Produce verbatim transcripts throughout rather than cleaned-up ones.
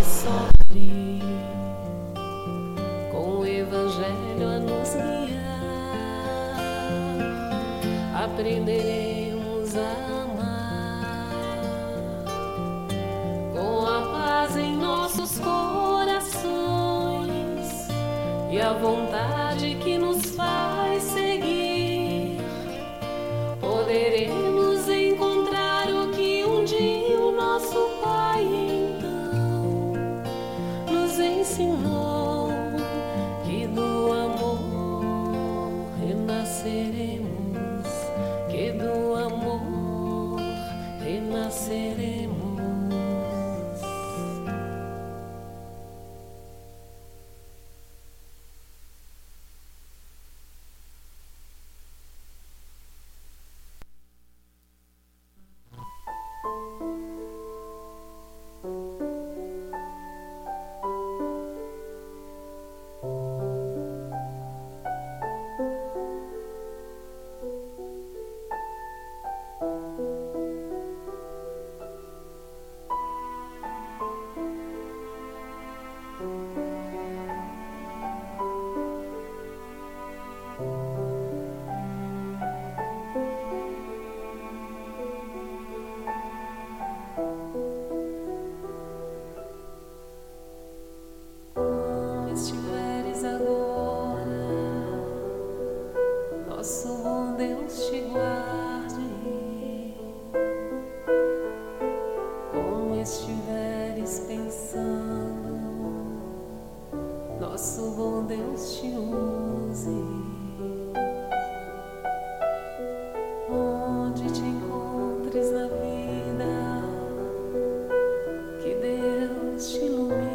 que sofre, com o Evangelho a nos guiar, aprenderemos a amar, com a paz em nossos corações e a vontade que nos faz seguir, poderemos encontrar o que um dia o nosso Pai então nos ensinou, que do amor renasceremos, que do amor renasceremos. Estiveres agora, nosso bom Deus te guarde. Como estiveres pensando, nosso bom Deus te use. Onde te encontres na vida, que Deus te ilumine.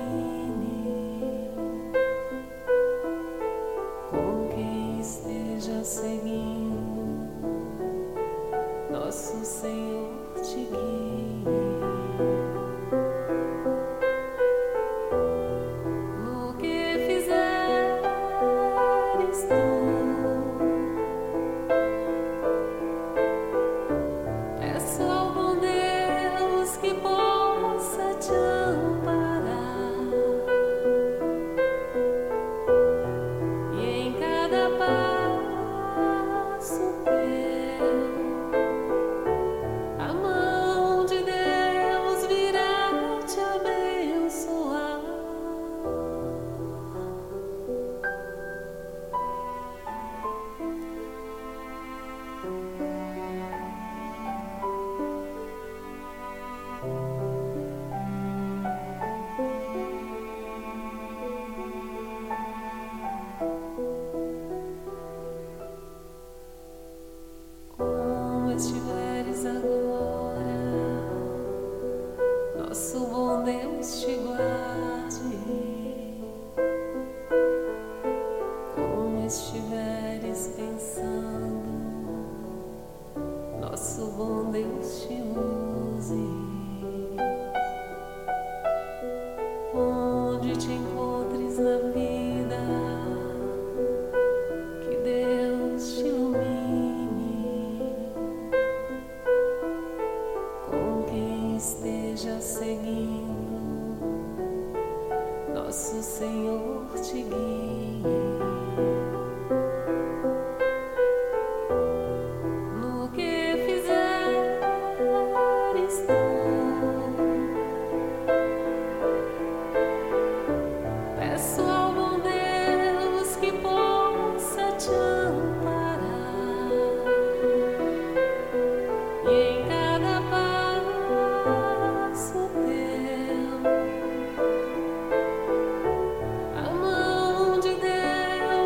Esteja seguindo, nosso Senhor te guie. No que fizeres tu, peço ao bom Deus que possa te amparar, e em cada passo teu a mão de Deus virá te abençoar. Como estiveres agora, nosso bom Deus te guarde. Como estiveres pensando, nosso bom Deus te use. Onde te encontres na vida, que Deus te ilumine. Com quem esteja seguindo, nosso Senhor te guie. No que fizeres tu, peço ao bom Deus que possa te amparar, e em cada passo teu a mão de Deus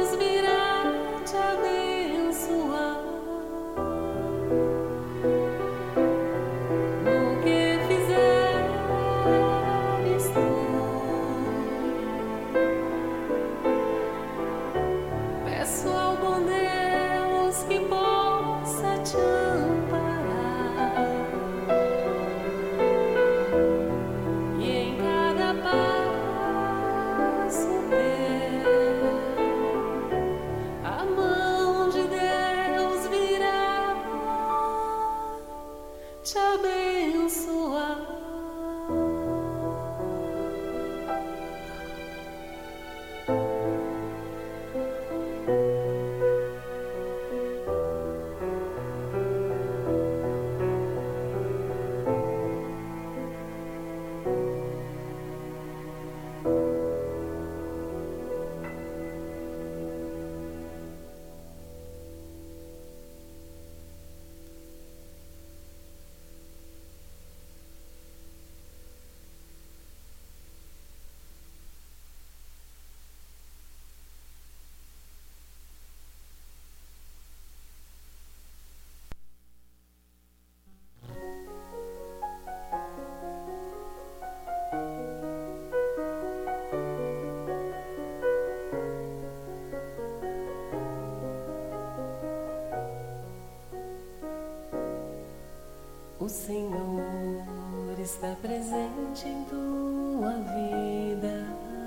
presente em tua vida.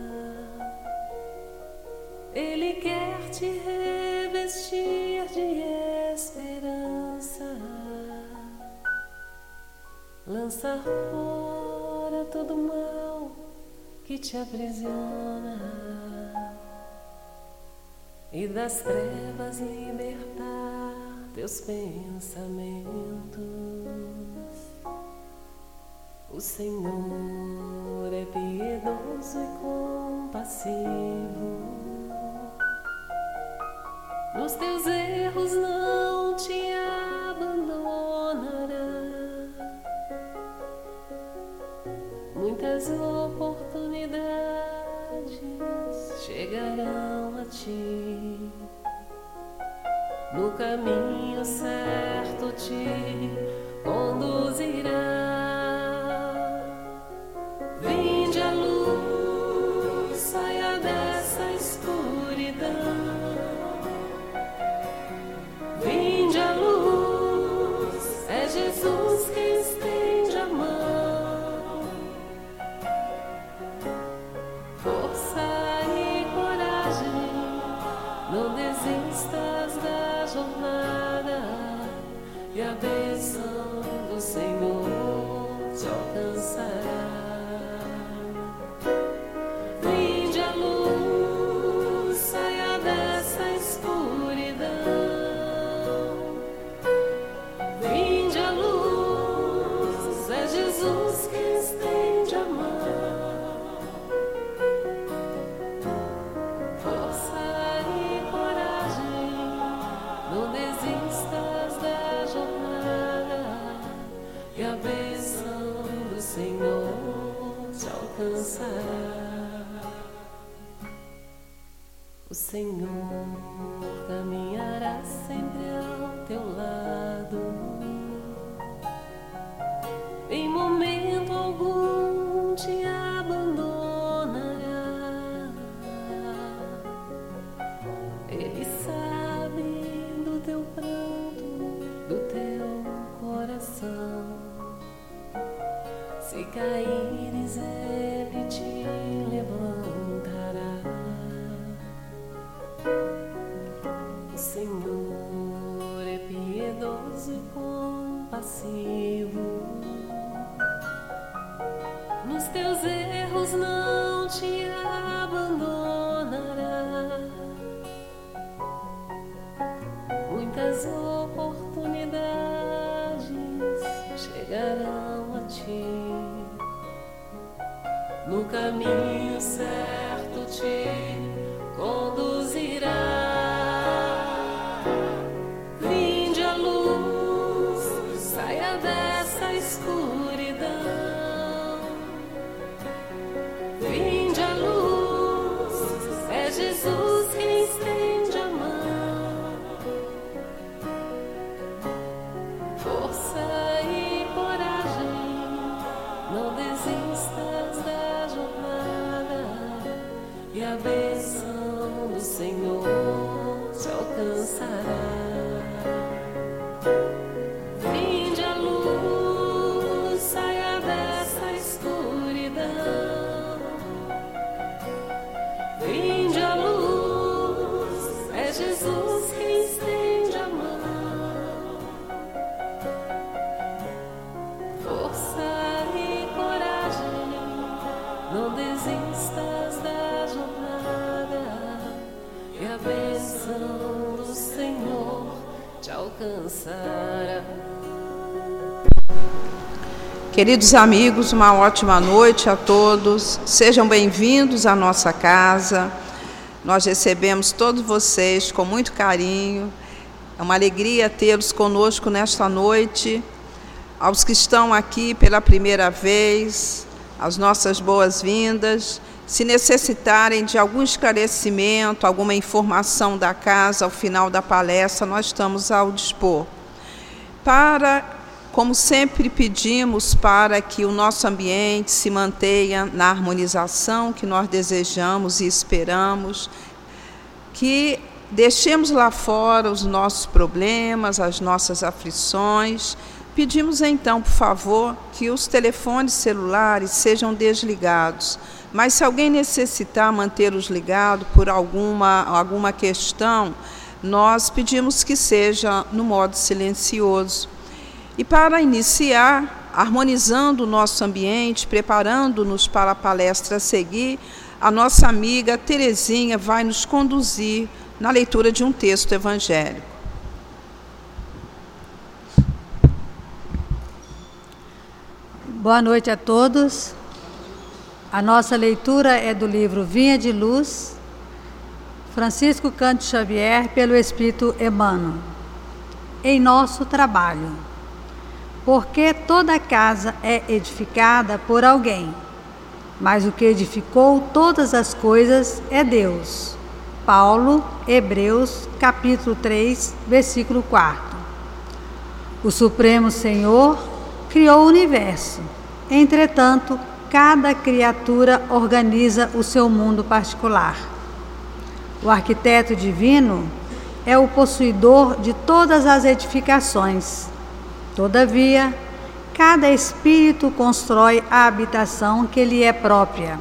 Ele quer te revestir de esperança, lançar fora todo mal que te aprisiona e das trevas libertar teus pensamentos. O Senhor é piedoso e compassivo, nos teus erros não te abandonará. Muitas oportunidades chegarão a ti, no caminho certo te conduzirá. Vinde a luz, saia dessa escuridão. Vinde a luz, é Jesus quem estende a mão. Força e coragem, não desistas da jornada, e a bênção do Senhor te alcançará. Vinde a luz, saia dessa escuridão. Vinde a luz, é Jesus quem estende a mão. Força e coragem, não desistas da jornada, e a bênção do Senhor te alcançará. O Senhor caminhará sempre ao teu lado, em momento algum te abandonará. Ele sabe do teu pranto, do teu coração. Se caíres, Ele te levantará. O Senhor é piedoso e compassivo, nos teus erros não te abandonará. Muitas oportunidades chegarão a ti, no caminho certo te conduzirá. Vinde a luz, saia dessa escuridão. Vinde a luz, é Jesus quem estende a mão. Força e coragem, não desistas da jornada, e a bênção do Senhor te alcançará. Vinde a luz, saia dessa escuridão. Vinde a luz, é Jesus quem estende a mão. Força e coragem, não desistas da jornada, e a bênção do Senhor te alcançará. Queridos amigos, uma ótima noite a todos. Sejam bem-vindos à nossa casa. Nós recebemos todos vocês com muito carinho. É uma alegria tê-los conosco nesta noite. Aos que estão aqui pela primeira vez, as nossas boas-vindas. Se necessitarem de algum esclarecimento, alguma informação da casa ao final da palestra, nós estamos ao dispor. Para, como sempre pedimos, para que o nosso ambiente se mantenha na harmonização que nós desejamos e esperamos, que deixemos lá fora os nossos problemas, as nossas aflições, Pedimos então, por favor, que os telefones celulares sejam desligados, mas se alguém necessitar mantê-los ligados por alguma, alguma questão, nós pedimos que seja no modo silencioso. E para iniciar, harmonizando o nosso ambiente, preparando-nos para a palestra a seguir, a nossa amiga Terezinha vai nos conduzir na leitura de um texto evangélico. Boa noite a todos. A nossa leitura é do livro Vinha de Luz, Francisco Cândido Xavier, pelo Espírito Emmanuel. Em nosso trabalho. Porque toda casa é edificada por alguém, mas o que edificou todas as coisas é Deus. Paulo, Hebreus, capítulo três, versículo quatro. O Supremo Senhor criou o universo. Entretanto, cada criatura organiza o seu mundo particular. O arquiteto divino é o possuidor de todas as edificações. Todavia, cada espírito constrói a habitação que lhe é própria.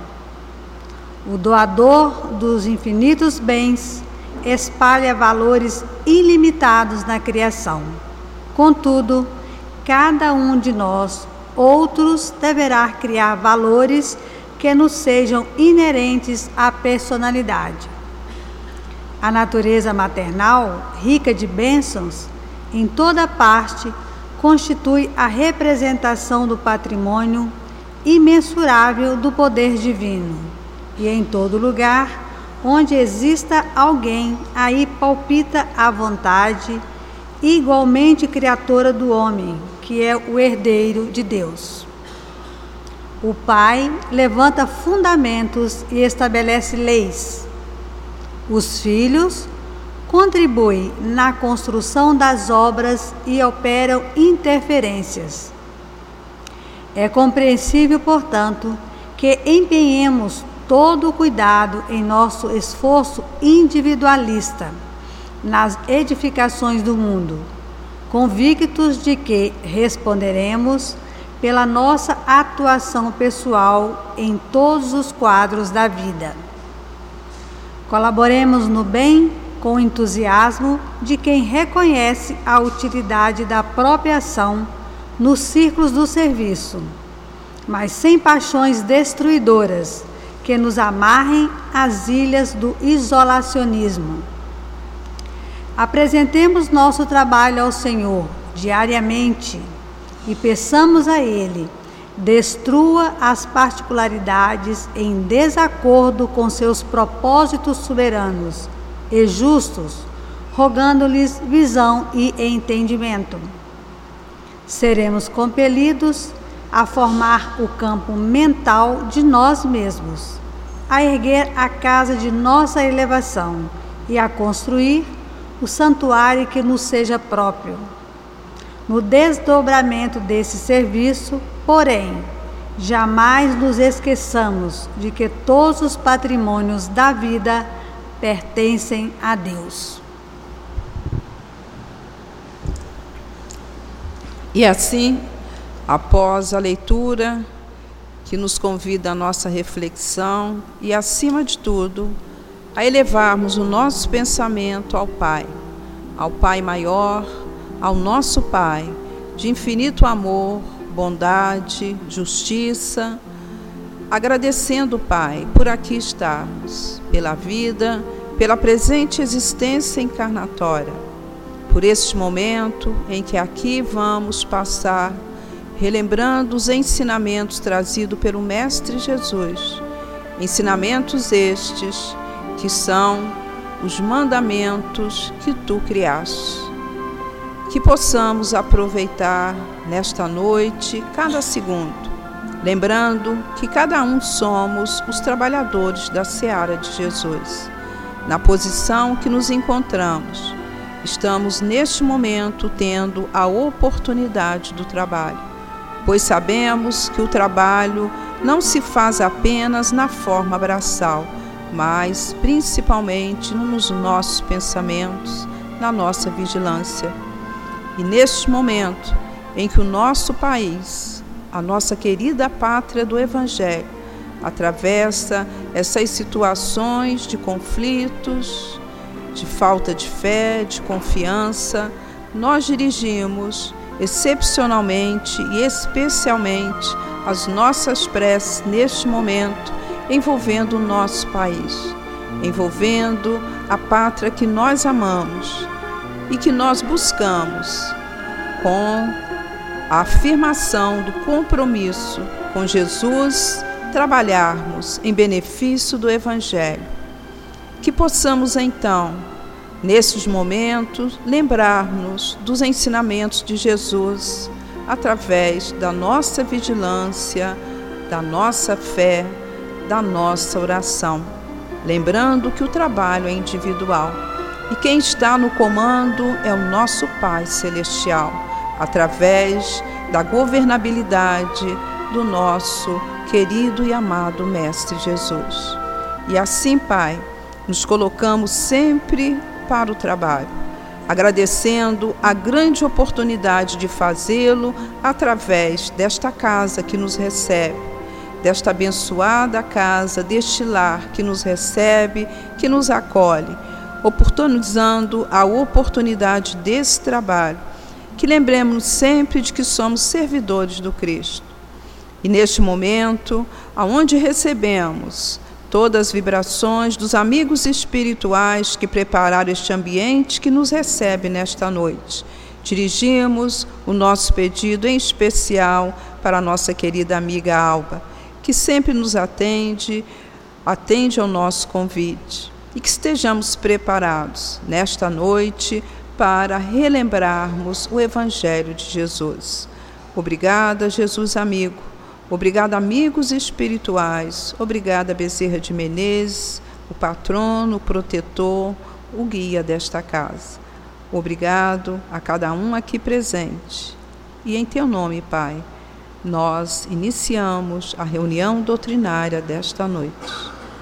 O doador dos infinitos bens espalha valores ilimitados na criação. Contudo, cada um de nós, outros, deverá criar valores que nos sejam inerentes à personalidade. A natureza maternal, rica de bênçãos, em toda parte, constitui a representação do patrimônio imensurável do poder divino. E em todo lugar, onde exista alguém, aí palpita a vontade, igualmente criatora do homem, que é o herdeiro de Deus. O Pai levanta fundamentos e estabelece leis. Os filhos contribuem na construção das obras e operam interferências. É compreensível, portanto, que empenhemos todo o cuidado em nosso esforço individualista nas edificações do mundo, convictos de que responderemos pela nossa atuação pessoal em todos os quadros da vida. Colaboremos no bem com o entusiasmo de quem reconhece a utilidade da própria ação nos círculos do serviço, mas sem paixões destruidoras que nos amarrem às ilhas do isolacionismo. Apresentemos nosso trabalho ao Senhor diariamente e peçamos a Ele, destrua as particularidades em desacordo com seus propósitos soberanos e justos, rogando-lhes visão e entendimento. Seremos compelidos a formar o campo mental de nós mesmos, a erguer a casa de nossa elevação e a construir o santuário que nos seja próprio. No desdobramento desse serviço, porém, jamais nos esqueçamos de que todos os patrimônios da vida pertencem a Deus. E assim, após a leitura que nos convida à nossa reflexão e, acima de tudo, a elevarmos o nosso pensamento ao Pai, ao Pai maior, ao nosso Pai, de infinito amor, bondade, justiça, agradecendo, Pai, por aqui estarmos, pela vida, pela presente existência encarnatória, por este momento em que aqui vamos passar, relembrando os ensinamentos trazidos pelo Mestre Jesus, ensinamentos estes que são os mandamentos que Tu criaste. Que possamos aproveitar nesta noite cada segundo, lembrando que cada um somos os trabalhadores da seara de Jesus. Na posição que nos encontramos, estamos neste momento tendo a oportunidade do trabalho, pois sabemos que o trabalho não se faz apenas na forma braçal, mas principalmente nos nossos pensamentos, na nossa vigilância. E neste momento, em que o nosso país, a nossa querida pátria do Evangelho, atravessa essas situações de conflitos, de falta de fé, de confiança, nós dirigimos excepcionalmente e especialmente as nossas preces neste momento, envolvendo o nosso país, envolvendo a pátria que nós amamos e que nós buscamos com a afirmação do compromisso com Jesus, trabalharmos em benefício do Evangelho. Que possamos então, nesses momentos, lembrar-nos dos ensinamentos de Jesus através da nossa vigilância, da nossa fé, da nossa oração. Lembrando que o trabalho é individual e quem está no comando é o nosso Pai Celestial, através da governabilidade do nosso querido e amado Mestre Jesus. E assim, Pai, nos colocamos sempre para o trabalho, agradecendo a grande oportunidade de fazê-lo através desta casa que nos recebe, desta abençoada casa, deste lar que nos recebe, que nos acolhe, oportunizando a oportunidade desse trabalho, que lembremos sempre de que somos servidores do Cristo. E neste momento, aonde recebemos todas as vibrações dos amigos espirituais que prepararam este ambiente que nos recebe nesta noite, dirigimos o nosso pedido em especial para a nossa querida amiga Alba, que sempre nos atende, atende ao nosso convite, e que estejamos preparados nesta noite para relembrarmos o Evangelho de Jesus. Obrigada, Jesus amigo. Obrigada, amigos espirituais. Obrigada, Bezerra de Menezes, o patrono, o protetor, o guia desta casa. Obrigado a cada um aqui presente. E em teu nome, Pai, nós iniciamos a reunião doutrinária desta noite.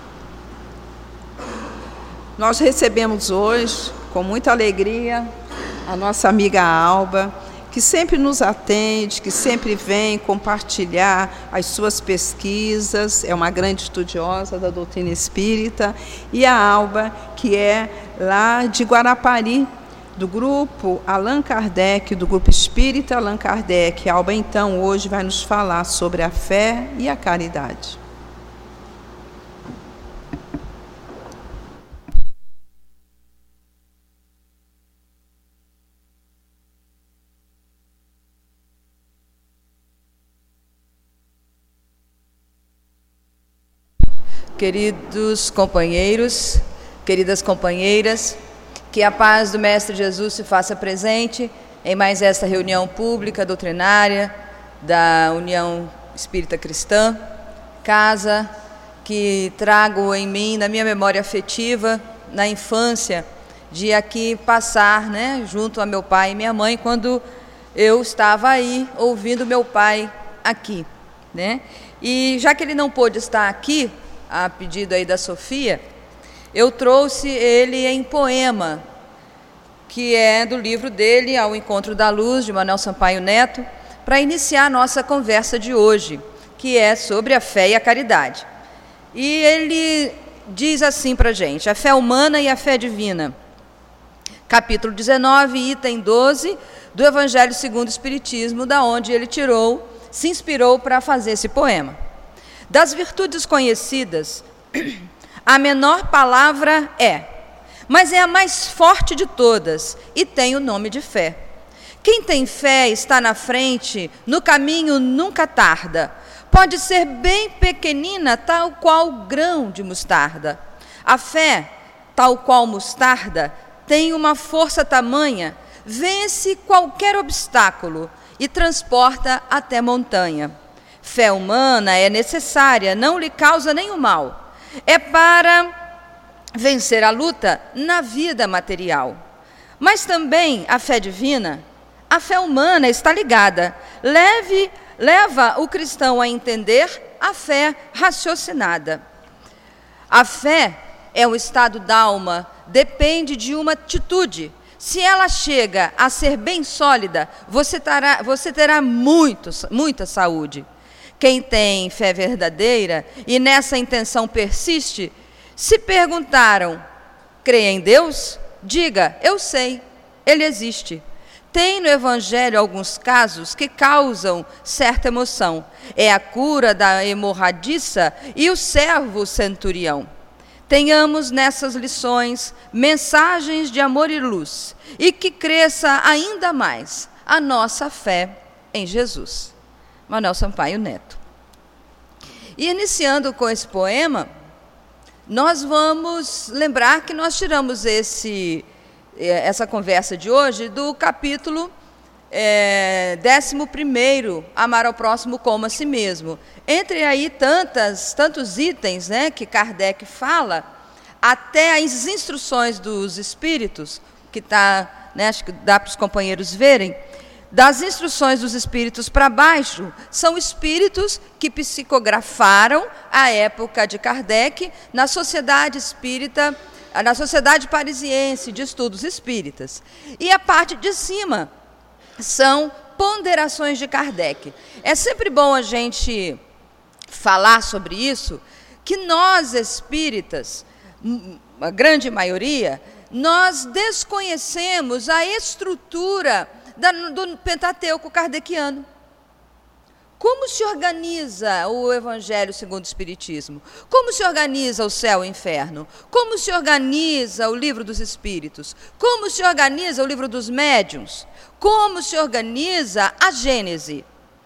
Nós recebemos hoje, com muita alegria, a nossa amiga Alba, que sempre nos atende, que sempre vem compartilhar as suas pesquisas, é uma grande estudiosa da doutrina espírita, e a Alba, que é lá de Guarapari, do grupo Allan Kardec, do grupo espírita Allan Kardec. A Alba, então, hoje vai nos falar sobre a fé e a caridade. Queridos companheiros, queridas companheiras, que a paz do Mestre Jesus se faça presente em mais esta reunião pública doutrinária da União Espírita Cristã, casa que trago em mim, na minha memória afetiva, na infância, de aqui passar, né, junto a meu pai e minha mãe, quando eu estava aí ouvindo meu pai aqui, né? E já que ele não pôde estar aqui, a pedido aí da Sofia, eu trouxe ele em poema, que é do livro dele, Ao Encontro da Luz, de Manuel Sampaio Neto, para iniciar a nossa conversa de hoje, que é sobre a fé e a caridade. E ele diz assim para a gente: a fé humana e a fé divina. Capítulo dezenove, item doze, do Evangelho segundo o Espiritismo, da onde ele tirou, se inspirou para fazer esse poema. Das virtudes conhecidas, a menor palavra é, mas é a mais forte de todas e tem o nome de fé. Quem tem fé está na frente, no caminho nunca tarda. Pode ser bem pequenina, tal qual grão de mostarda. A fé, tal qual mostarda, tem uma força tamanha, vence qualquer obstáculo e transporta até montanha. Fé humana é necessária, não lhe causa nenhum mal. É para vencer a luta na vida material. Mas também a fé divina, a fé humana está ligada. Leve, leva o cristão a entender a fé raciocinada. A fé é um estado da alma, depende de uma atitude. se ela chega a ser bem sólida, você terá, você terá muito, muita saúde. Quem tem fé verdadeira e nessa intenção persiste, se perguntaram, crê em Deus? Diga, eu sei, Ele existe. Tem no Evangelho alguns casos que causam certa emoção. É a cura da hemorradiça e o servo centurião. Tenhamos nessas lições mensagens de amor e luz e que cresça ainda mais a nossa fé em Jesus. Manuel Sampaio Neto. E iniciando com esse poema, nós vamos lembrar que nós tiramos esse, essa conversa de hoje do capítulo é, décimo primeiro, Amar ao Próximo como a Si Mesmo. Entre aí tantas, tantos itens, né, que Kardec fala, até as instruções dos espíritos, que está, né, acho que dá para os companheiros verem, das instruções dos espíritos para baixo, são espíritos que psicografaram a época de Kardec na Sociedade Espírita, na Sociedade Parisiense de Estudos Espíritas. E a parte de cima são ponderações de Kardec. É sempre bom a gente falar sobre isso, que nós espíritas, a grande maioria, nós desconhecemos a estrutura da, do Pentateuco kardeciano. Como se organiza o Evangelho segundo o Espiritismo? Como se organiza o céu e o inferno? Como se organiza o Livro dos Espíritos? Como se organiza o Livro dos Médiuns? Como se organiza a Gênese?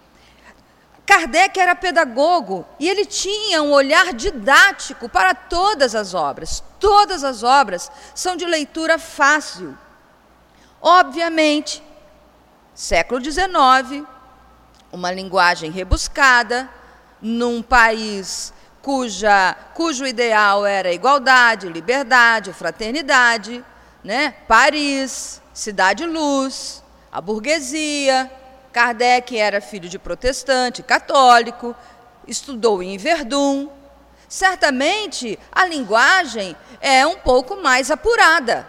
Kardec era pedagogo e ele tinha um olhar didático para todas as obras. Todas as obras são de leitura fácil. Obviamente, século dezenove, uma linguagem rebuscada, num país cuja, cujo ideal era igualdade, liberdade, fraternidade, né? Paris, cidade-luz, a burguesia. Kardec era filho de protestante, católico, estudou em Verdun. Certamente, a linguagem é um pouco mais apurada.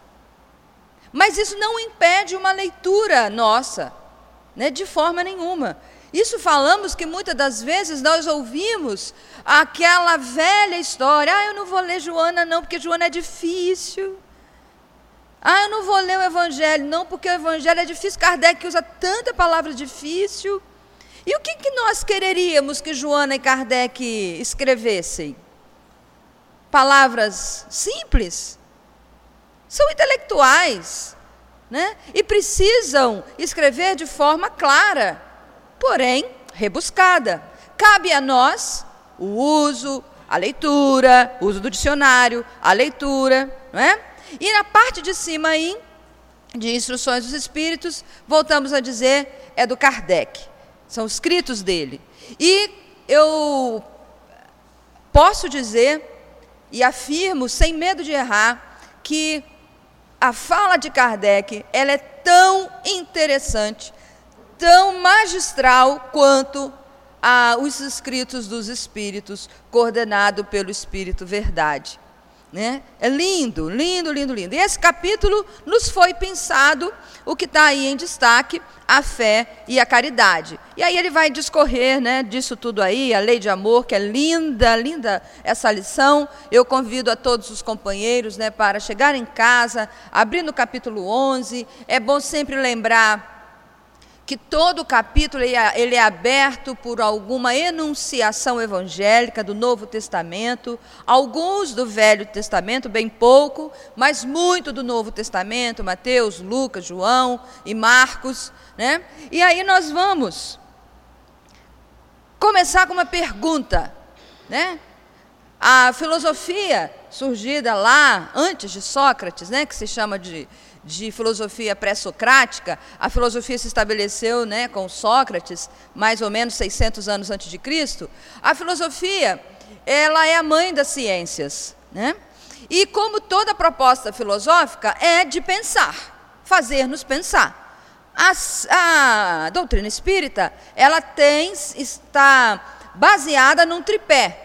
Mas isso não impede uma leitura nossa, né, de forma nenhuma. Isso falamos que muitas das vezes nós ouvimos aquela velha história, ah, eu não vou ler Joana não, porque Joana é difícil. Ah, eu não vou ler o Evangelho não, porque o Evangelho é difícil. Kardec usa tanta palavra difícil. E o que, que nós quereríamos que Joana e Kardec escrevessem? Palavras simples? São intelectuais, né? E precisam escrever de forma clara, porém rebuscada. Cabe a nós o uso, a leitura, o uso do dicionário, a leitura, não é? E na parte de cima aí, de Instruções dos Espíritos, voltamos a dizer, é do Kardec. São escritos dele. E eu posso dizer, e afirmo, sem medo de errar, que a fala de Kardec, ela é tão interessante, tão magistral, quanto a, os escritos dos Espíritos, coordenado pelo Espírito Verdade. Né? É lindo, lindo, lindo, lindo. E esse capítulo nos foi pensado, o que está aí em destaque, a fé e a caridade. E aí ele vai discorrer, né, disso tudo aí, a lei de amor, que é linda, linda essa lição. Eu convido a todos os companheiros, né, para chegar em casa, abrir no capítulo onze. É bom sempre lembrar que todo o capítulo ele é aberto por alguma enunciação evangélica do Novo Testamento, alguns do Velho Testamento, bem pouco, mas muito do Novo Testamento, Mateus, Lucas, João e Marcos, né? E aí nós vamos começar com uma pergunta, né? A filosofia surgida lá antes de Sócrates, né, que se chama de de filosofia pré-socrática, a filosofia se estabeleceu, né, com Sócrates, mais ou menos seiscentos anos antes de Cristo. A filosofia, ela é a mãe das ciências, né? E como toda proposta filosófica, é de pensar, fazer-nos pensar. A, a doutrina espírita, ela tem, está baseada num tripé: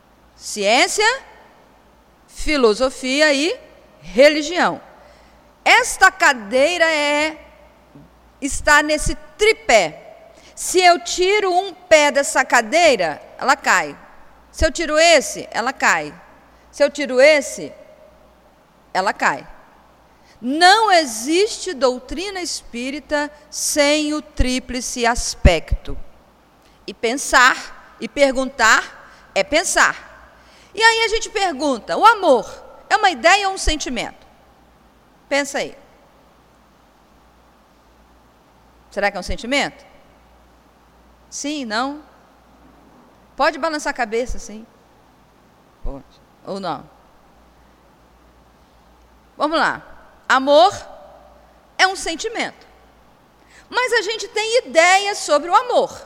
ciência, filosofia e religião. esta cadeira é, está nesse tripé. Se eu tiro um pé dessa cadeira, ela cai. Se eu tiro esse, ela cai. Se eu tiro esse, ela cai. Não existe doutrina espírita sem o tríplice aspecto. E pensar e perguntar é pensar. E aí a gente pergunta, o amor é uma ideia ou um sentimento? Pensa aí. Será que é um sentimento? Sim, não? Pode balançar a cabeça, sim. Pode. Ou não. Vamos lá. Amor é um sentimento. Mas a gente tem ideias sobre o amor.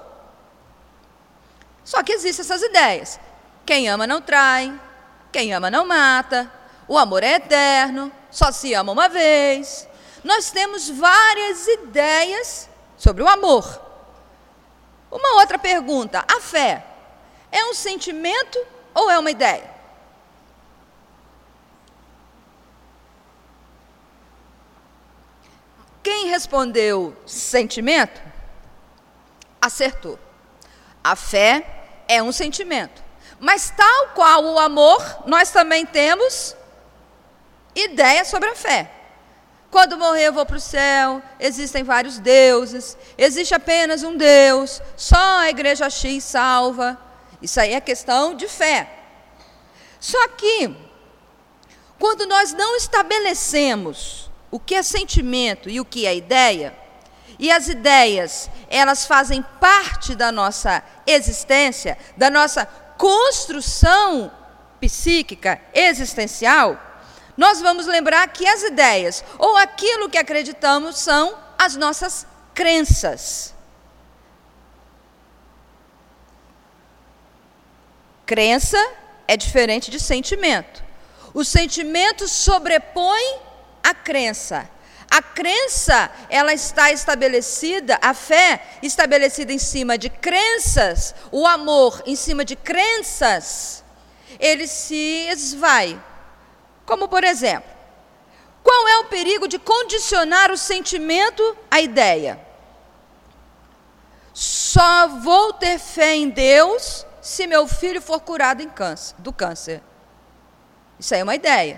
Só que existem essas ideias. Quem ama não trai, quem ama não mata, o amor é eterno, só se ama uma vez. Nós temos várias ideias sobre o amor. Uma outra pergunta, a fé é um sentimento ou é uma ideia? Quem respondeu sentimento, acertou. A fé é um sentimento. Mas tal qual o amor, nós também temos ideia sobre a fé. Quando morrer eu vou para o céu, existem vários deuses, existe apenas um Deus, só a igreja X salva. Isso aí é questão de fé. Só que, quando nós não estabelecemos o que é sentimento e o que é ideia, e as ideias, elas fazem parte da nossa existência, da nossa construção psíquica, existencial, nós vamos lembrar que as ideias, ou aquilo que acreditamos, são as nossas crenças. Crença é diferente de sentimento. O sentimento sobrepõe a crença. A crença, ela está estabelecida, a fé estabelecida em cima de crenças, o amor em cima de crenças, ele se esvai. Como, por exemplo, qual é o perigo de condicionar o sentimento à ideia? Só vou ter fé em Deus se meu filho for curado em câncer, do câncer. Isso aí é uma ideia.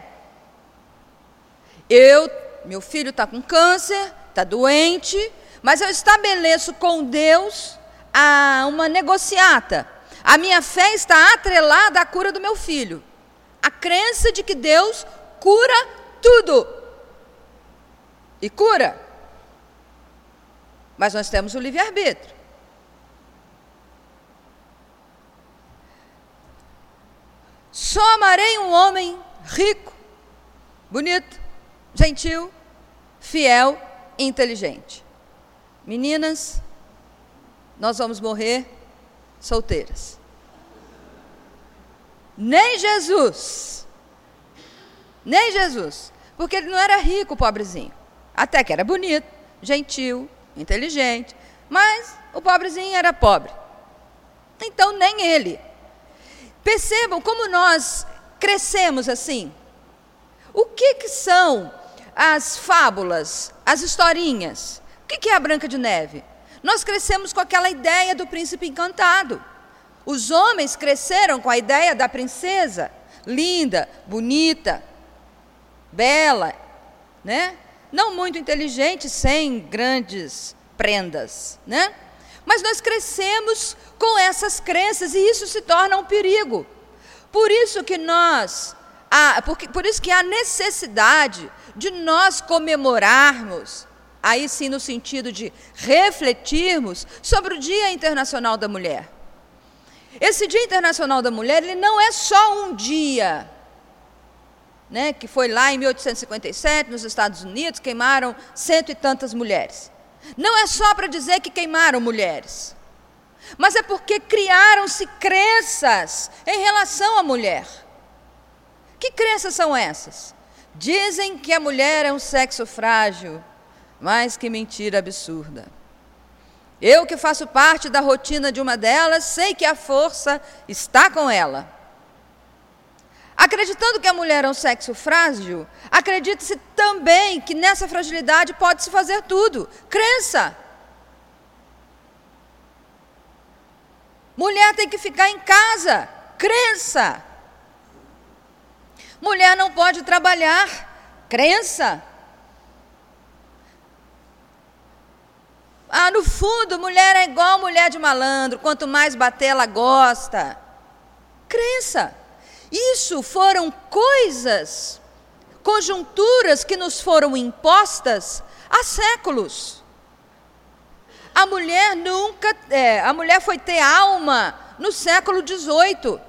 Eu, meu filho está com câncer, está doente, mas eu estabeleço com Deus a, uma negociata. A minha fé está atrelada à cura do meu filho. A crença de que Deus cura tudo. E cura. Mas nós temos o livre-arbítrio. Só amarei um homem rico, bonito, gentil, fiel e inteligente. Meninas, nós vamos morrer solteiras. Nem Jesus, nem Jesus, porque ele não era rico, pobrezinho, até que era bonito, gentil, inteligente, mas o pobrezinho era pobre, então nem ele. Percebam como nós crescemos assim. O que que são as fábulas, as historinhas? O que que é a Branca de Neve? Nós crescemos com aquela ideia do príncipe encantado. Os homens cresceram com a ideia da princesa, linda, bonita, bela, né? Não muito inteligente, sem grandes prendas, né? Mas nós crescemos com essas crenças e isso se torna um perigo. Por isso que nós, há, porque, por isso que há necessidade de nós comemorarmos, aí sim no sentido de refletirmos sobre o Dia Internacional da Mulher. Esse Dia Internacional da Mulher, ele não é só um dia, né, que foi lá em mil oitocentos e cinquenta e sete, nos Estados Unidos, queimaram cento e tantas mulheres. Não é só para dizer que queimaram mulheres, mas é porque criaram-se crenças em relação à mulher. Que crenças são essas? Dizem que a mulher é um sexo frágil, mas que mentira absurda. Eu que faço parte da rotina de uma delas, sei que a força está com ela. Acreditando que a mulher é um sexo frágil, acredita-se também que nessa fragilidade pode-se fazer tudo. Crença. Mulher tem que ficar em casa. Crença. Mulher não pode trabalhar. Crença. Ah, no fundo, mulher é igual mulher de malandro. Quanto mais bater, ela gosta. Crença. Isso foram coisas, conjunturas que nos foram impostas há séculos. A mulher nunca, é, a mulher foi ter alma no século dezoito.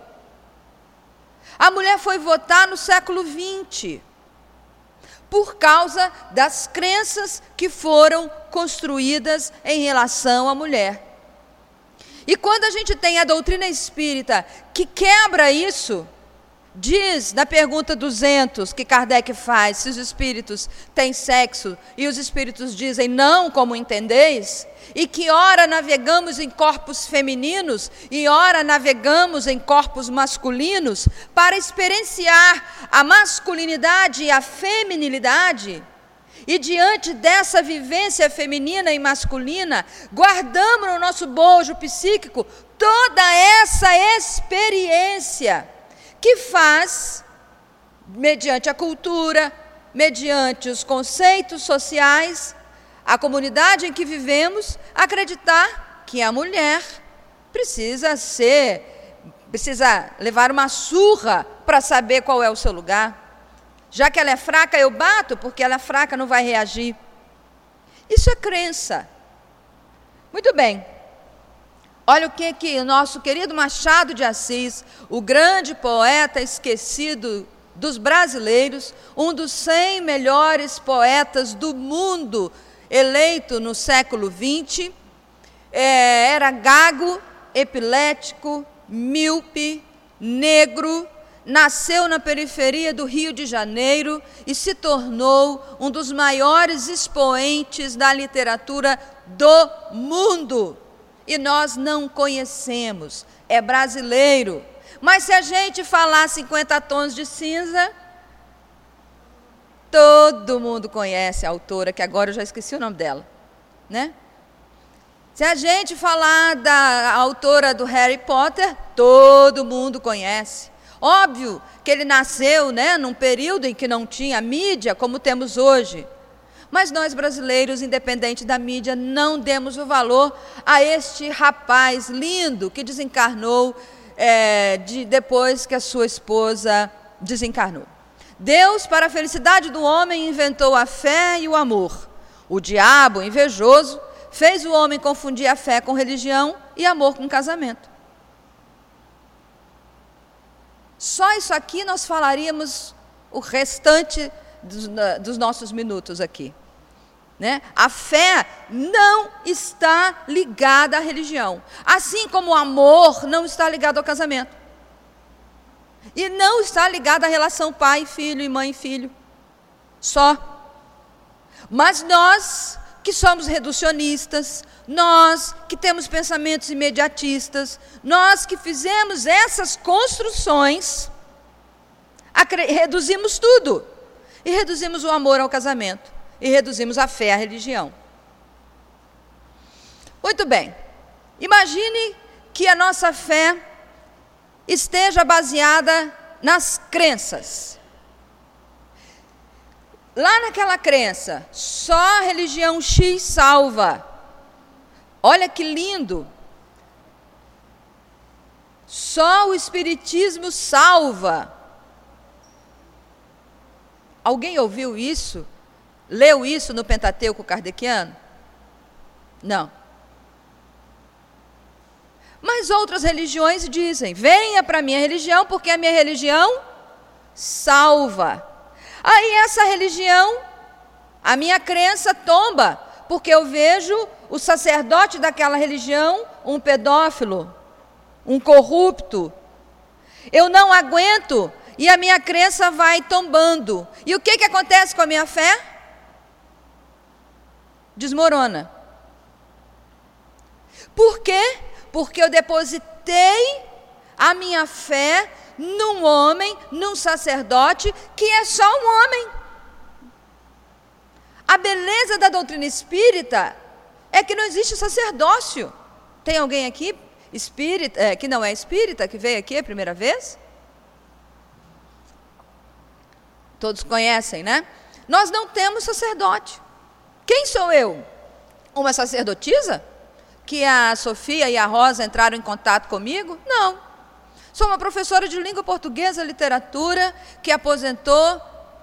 A mulher foi votar no século vinte, por causa das crenças que foram construídas em relação à mulher. E quando a gente tem a doutrina espírita que quebra isso, diz na pergunta duzentos que Kardec faz, se os espíritos têm sexo, e os espíritos dizem não, como entendeis, e que ora navegamos em corpos femininos e ora navegamos em corpos masculinos para experienciar a masculinidade e a feminilidade, e diante dessa vivência feminina e masculina, guardamos no nosso bojo psíquico toda essa experiência que faz, mediante a cultura, mediante os conceitos sociais, a comunidade em que vivemos, acreditar que a mulher precisa ser, precisa levar uma surra para saber qual é o seu lugar. Já que ela é fraca, eu bato, porque ela é fraca, não vai reagir. Isso é crença. Muito bem. Olha o que, que o nosso querido Machado de Assis, o grande poeta esquecido dos brasileiros, um dos cem melhores poetas do mundo, eleito no século vinte, é, era gago, epilético, míope, negro, nasceu na periferia do Rio de Janeiro e se tornou um dos maiores expoentes da literatura do mundo. E nós não conhecemos, é brasileiro. Mas se a gente falar cinquenta tons de cinza, todo mundo conhece a autora, que agora eu já esqueci o nome dela, né? Se a gente falar da autora do Harry Potter, todo mundo conhece. Óbvio que ele nasceu, né, num período em que não tinha mídia como temos hoje. Mas nós brasileiros, independente da mídia, não demos o valor a este rapaz lindo que desencarnou é, de, depois que a sua esposa desencarnou. Deus, para a felicidade do homem, inventou a fé e o amor. O diabo, invejoso, fez o homem confundir a fé com religião e amor com casamento. Só isso aqui nós falaríamos o restante dos, dos nossos minutos aqui. Né? A fé não está ligada à religião, assim como o amor não está ligado ao casamento, e não está ligado à relação pai e filho e mãe e filho, só. Mas nós que somos reducionistas, nós que temos pensamentos imediatistas, nós que fizemos essas construções, reduzimos tudo, e reduzimos o amor ao casamento, e reduzimos a fé à religião. Muito bem, imagine que a nossa fé esteja baseada nas crenças. Lá naquela crença, só a religião X salva. Olha que lindo. Só o Espiritismo salva. Alguém ouviu isso? Leu isso no Pentateuco kardeciano? Não. Mas outras religiões dizem, venha para a minha religião, porque a minha religião salva. Aí essa religião, a minha crença tomba, porque eu vejo o sacerdote daquela religião, um pedófilo, um corrupto. Eu não aguento e a minha crença vai tombando. E o que, que acontece com a minha fé? Desmorona. Por quê? Porque eu depositei a minha fé num homem, num sacerdote que é só um homem. A beleza da doutrina espírita é que não existe sacerdócio. Tem alguém aqui espírita, é, que não é espírita, que veio aqui a primeira vez? Todos conhecem, né? Nós não temos sacerdote. Quem sou eu? Uma sacerdotisa? Que a Sofia e a Rosa entraram em contato comigo? Não. Sou uma professora de língua portuguesa e literatura que aposentou.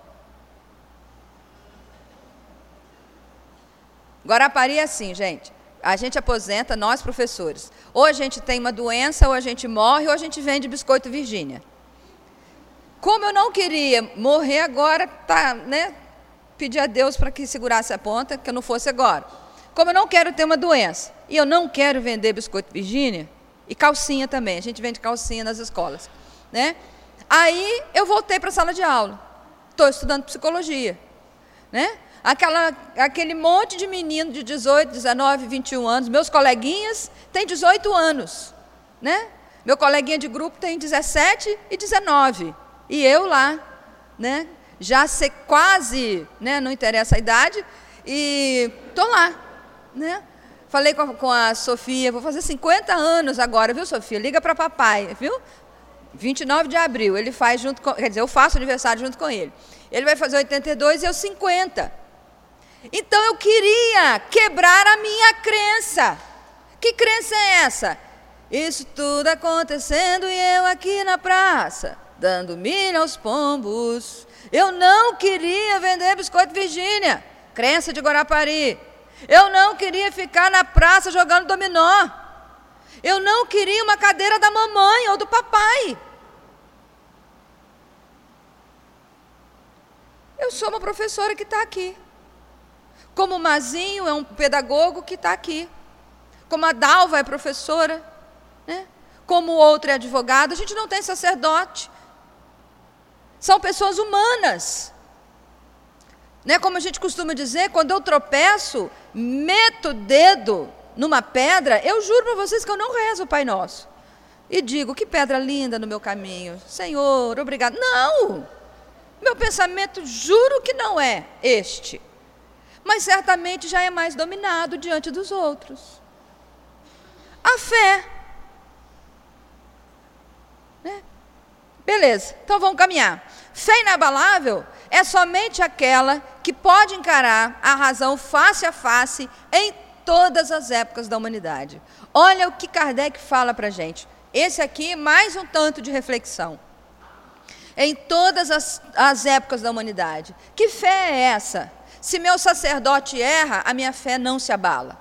Guarapari é assim, gente. A gente aposenta, nós professores. Ou a gente tem uma doença, ou a gente morre, ou a gente vende biscoito Virgínia. Como eu não queria morrer agora, tá, né? Pedi a Deus para que segurasse a ponta, que eu não fosse agora. Como eu não quero ter uma doença, e eu não quero vender biscoito Virgínia, e calcinha também, a gente vende calcinha nas escolas, né? Aí eu voltei para a sala de aula. Estou estudando psicologia, né? Aquela, aquele monte de menino de dezoito, dezenove, vinte e um anos, meus coleguinhas têm dezoito anos, né? Meu coleguinha de grupo tem dezessete e dezenove, e eu lá, né? Já sei quase, né? Não interessa a idade, e estou lá, né? Falei com a, com a Sofia, vou fazer cinquenta anos agora, viu, Sofia? Liga para papai, viu? vinte e nove de abril, ele faz junto com, quer dizer, eu faço aniversário junto com ele. Ele vai fazer oitenta e dois e eu cinquenta. Então eu queria quebrar a minha crença. Que crença é essa? Isso tudo acontecendo e eu aqui na praça, dando milho aos pombos. Eu não queria vender biscoito Virgínia, crença de Guarapari. Eu não queria ficar na praça jogando dominó. Eu não queria uma cadeira da mamãe ou do papai. Eu sou uma professora que está aqui. Como o Mazinho é um pedagogo que está aqui. Como a Dalva é professora, né? Como o outro é advogado. A gente não tem sacerdote. São pessoas humanas. Né? Como a gente costuma dizer, quando eu tropeço, meto o dedo numa pedra, eu juro para vocês que eu não rezo o Pai Nosso. E digo, que pedra linda no meu caminho. Senhor, obrigado. Não! Meu pensamento, juro que não é este. Mas certamente já é mais dominado diante dos outros. A fé. Né? Beleza, então vamos caminhar. Fé inabalável é somente aquela que pode encarar a razão face a face em todas as épocas da humanidade. Olha o que Kardec fala para a gente. Esse aqui, mais um tanto de reflexão. Em todas as, as épocas da humanidade. Que fé é essa? Se meu sacerdote erra, a minha fé não se abala.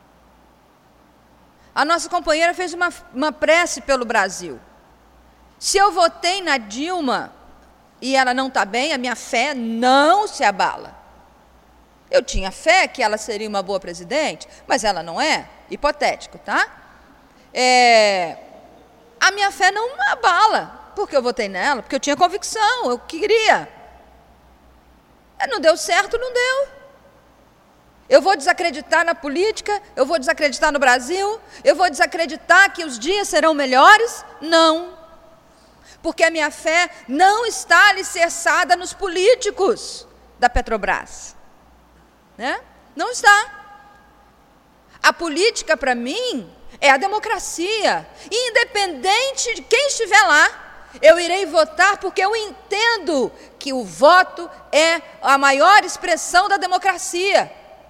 A nossa companheira fez uma, uma prece pelo Brasil. Se eu votei na Dilma e ela não está bem, a minha fé não se abala. Eu tinha fé que ela seria uma boa presidente, mas ela não é, hipotético, tá? É, a minha fé não abala, porque eu votei nela, porque eu tinha convicção, eu queria. Não deu certo, não deu. Eu vou desacreditar na política, eu vou desacreditar no Brasil, eu vou desacreditar que os dias serão melhores? Não. Porque a minha fé não está alicerçada nos políticos da Petrobras. Né? Não está. A política, para mim, é a democracia. E independente de quem estiver lá, eu irei votar porque eu entendo que o voto é a maior expressão da democracia.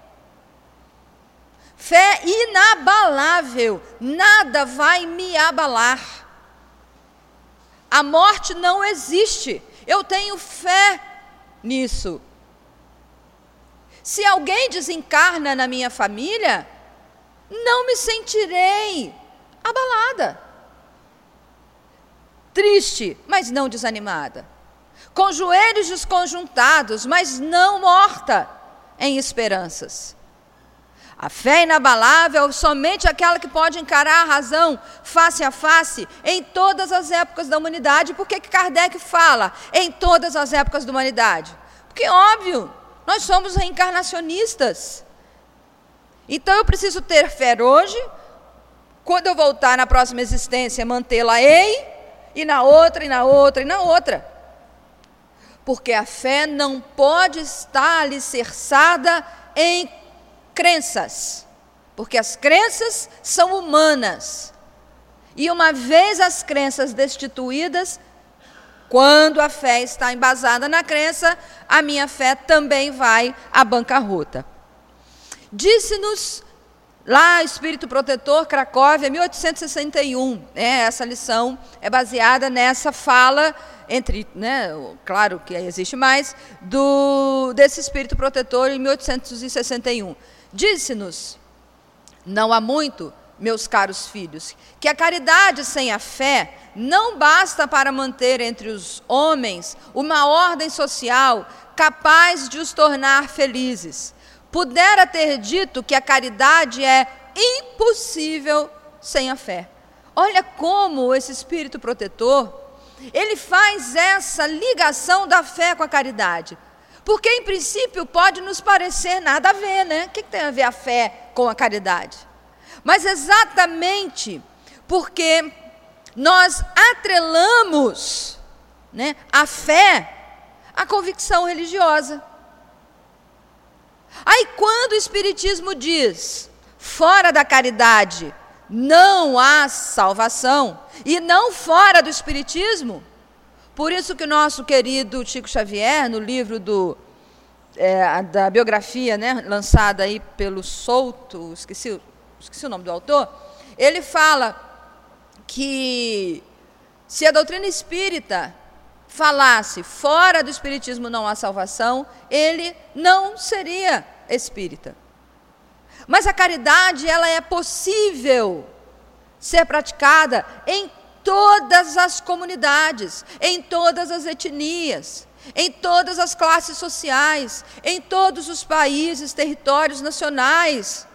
Fé inabalável, nada vai me abalar. A morte não existe, eu tenho fé nisso. Se alguém desencarna na minha família, não me sentirei abalada. Triste, mas não desanimada. Com joelhos desconjuntados, mas não morta em esperanças. A fé inabalável é somente aquela que pode encarar a razão face a face em todas as épocas da humanidade. Por que que Kardec fala em todas as épocas da humanidade? Porque, óbvio, nós somos reencarnacionistas. Então eu preciso ter fé hoje, quando eu voltar na próxima existência, mantê-la-ei, e na outra, e na outra, e na outra. Porque a fé não pode estar alicerçada em crenças, porque as crenças são humanas. E uma vez as crenças destituídas, quando a fé está embasada na crença, a minha fé também vai à bancarrota. Disse-nos lá, Espírito Protetor, Cracóvia, mil oitocentos e sessenta e um. Né, essa lição é baseada nessa fala, entre, né, claro que existe mais, do, desse Espírito Protetor em mil oitocentos e sessenta e um. Disse-nos, não há muito, meus caros filhos, que a caridade sem a fé não basta para manter entre os homens uma ordem social capaz de os tornar felizes. Pudera ter dito que a caridade é impossível sem a fé. Olha como esse Espírito Protetor, ele faz essa ligação da fé com a caridade. Porque, em princípio, pode nos parecer nada a ver, né? O que tem a ver a fé com a caridade? Mas exatamente porque nós atrelamos, né, a fé à convicção religiosa. Aí quando o Espiritismo diz, fora da caridade não há salvação, e não fora do Espiritismo, por isso que o nosso querido Chico Xavier, no livro do, é, da biografia, né, lançada aí pelo Souto, esqueci, esqueci o nome do autor, ele fala que se a doutrina espírita falasse fora do Espiritismo não há salvação, ele não seria espírita. Mas a caridade, ela é possível ser praticada em todas as comunidades, em todas as etnias, em todas as classes sociais, em todos os países, territórios nacionais.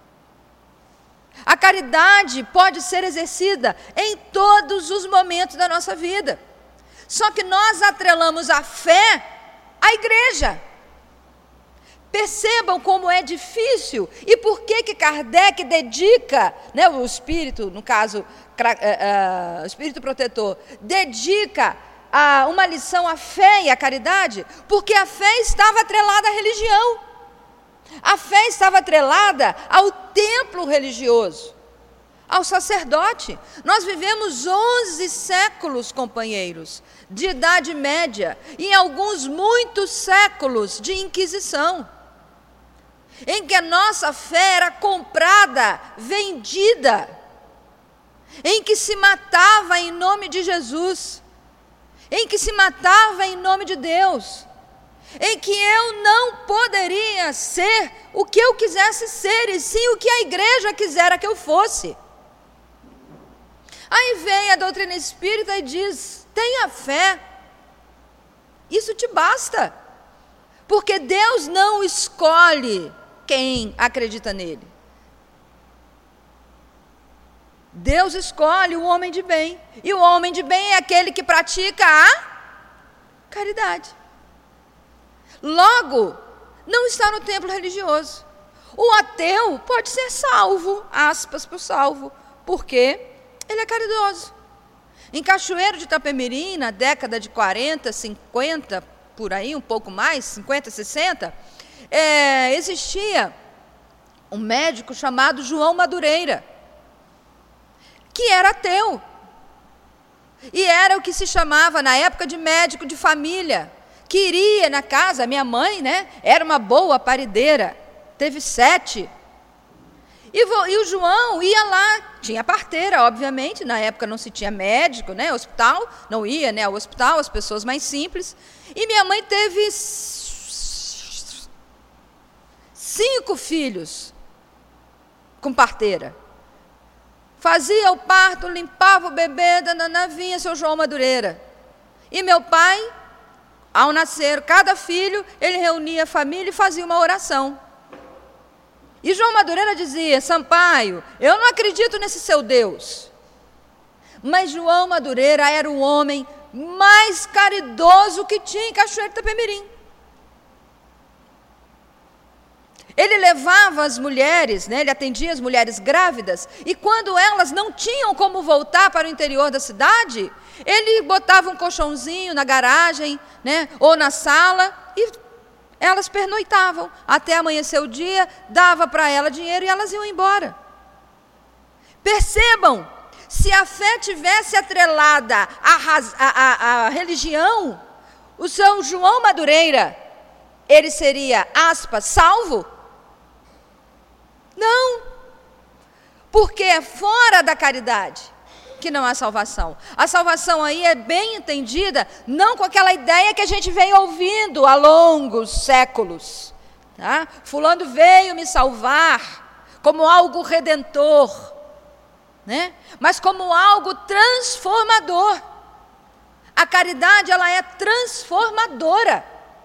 A caridade pode ser exercida em todos os momentos da nossa vida. Só que nós atrelamos a fé à igreja. Percebam como é difícil e por que que Kardec dedica, né, o Espírito, no caso, uh, uh, o Espírito Protetor, dedica uh, uma lição à fé e à caridade, porque a fé estava atrelada à religião. A fé estava atrelada ao templo religioso, ao sacerdote. Nós vivemos onze séculos, companheiros, de Idade Média, e em alguns muitos séculos de Inquisição, em que a nossa fé era comprada, vendida, em que se matava em nome de Jesus, em que se matava em nome de Deus, em que eu não poderia ser o que eu quisesse ser, e sim o que a igreja quisera que eu fosse. Aí vem a doutrina espírita e diz, tenha fé, isso te basta, porque Deus não escolhe quem acredita nele. Deus escolhe o homem de bem, e o homem de bem é aquele que pratica a caridade. Logo, não está no templo religioso. O ateu pode ser salvo, aspas por salvo, porque ele é caridoso. Em Cachoeiro de Itapemirim, na década de quarenta, cinquenta, por aí, um pouco mais, cinquenta, sessenta, é, existia um médico chamado João Madureira, que era ateu. E era o que se chamava, na época, de médico de família, que iria na casa, minha mãe, né, era uma boa parideira, teve sete. E, e o João ia lá, tinha parteira, obviamente, na época não se tinha médico, né, hospital, não ia, né, ao hospital, as pessoas mais simples. E minha mãe teve cinco filhos com parteira. Fazia o parto, limpava o bebê, danana, vinha seu João Madureira. E meu pai, ao nascer cada filho, ele reunia a família e fazia uma oração. E João Madureira dizia, Sampaio, eu não acredito nesse seu Deus. Mas João Madureira era o homem mais caridoso que tinha em Cachoeiro de Itapemirim. Ele levava as mulheres, né, ele atendia as mulheres grávidas, e quando elas não tinham como voltar para o interior da cidade, ele botava um colchãozinho na garagem, né, ou na sala, e elas pernoitavam. Até amanhecer o dia, dava para ela dinheiro e elas iam embora. Percebam, se a fé tivesse atrelada à, à, à religião, o São João Madureira, ele seria, aspas, salvo? Não, porque é fora da caridade que não há salvação. A salvação aí é bem entendida, não com aquela ideia que a gente vem ouvindo há longos séculos. Tá? Fulano veio me salvar como algo redentor, né? Mas como algo transformador. A caridade, ela é transformadora.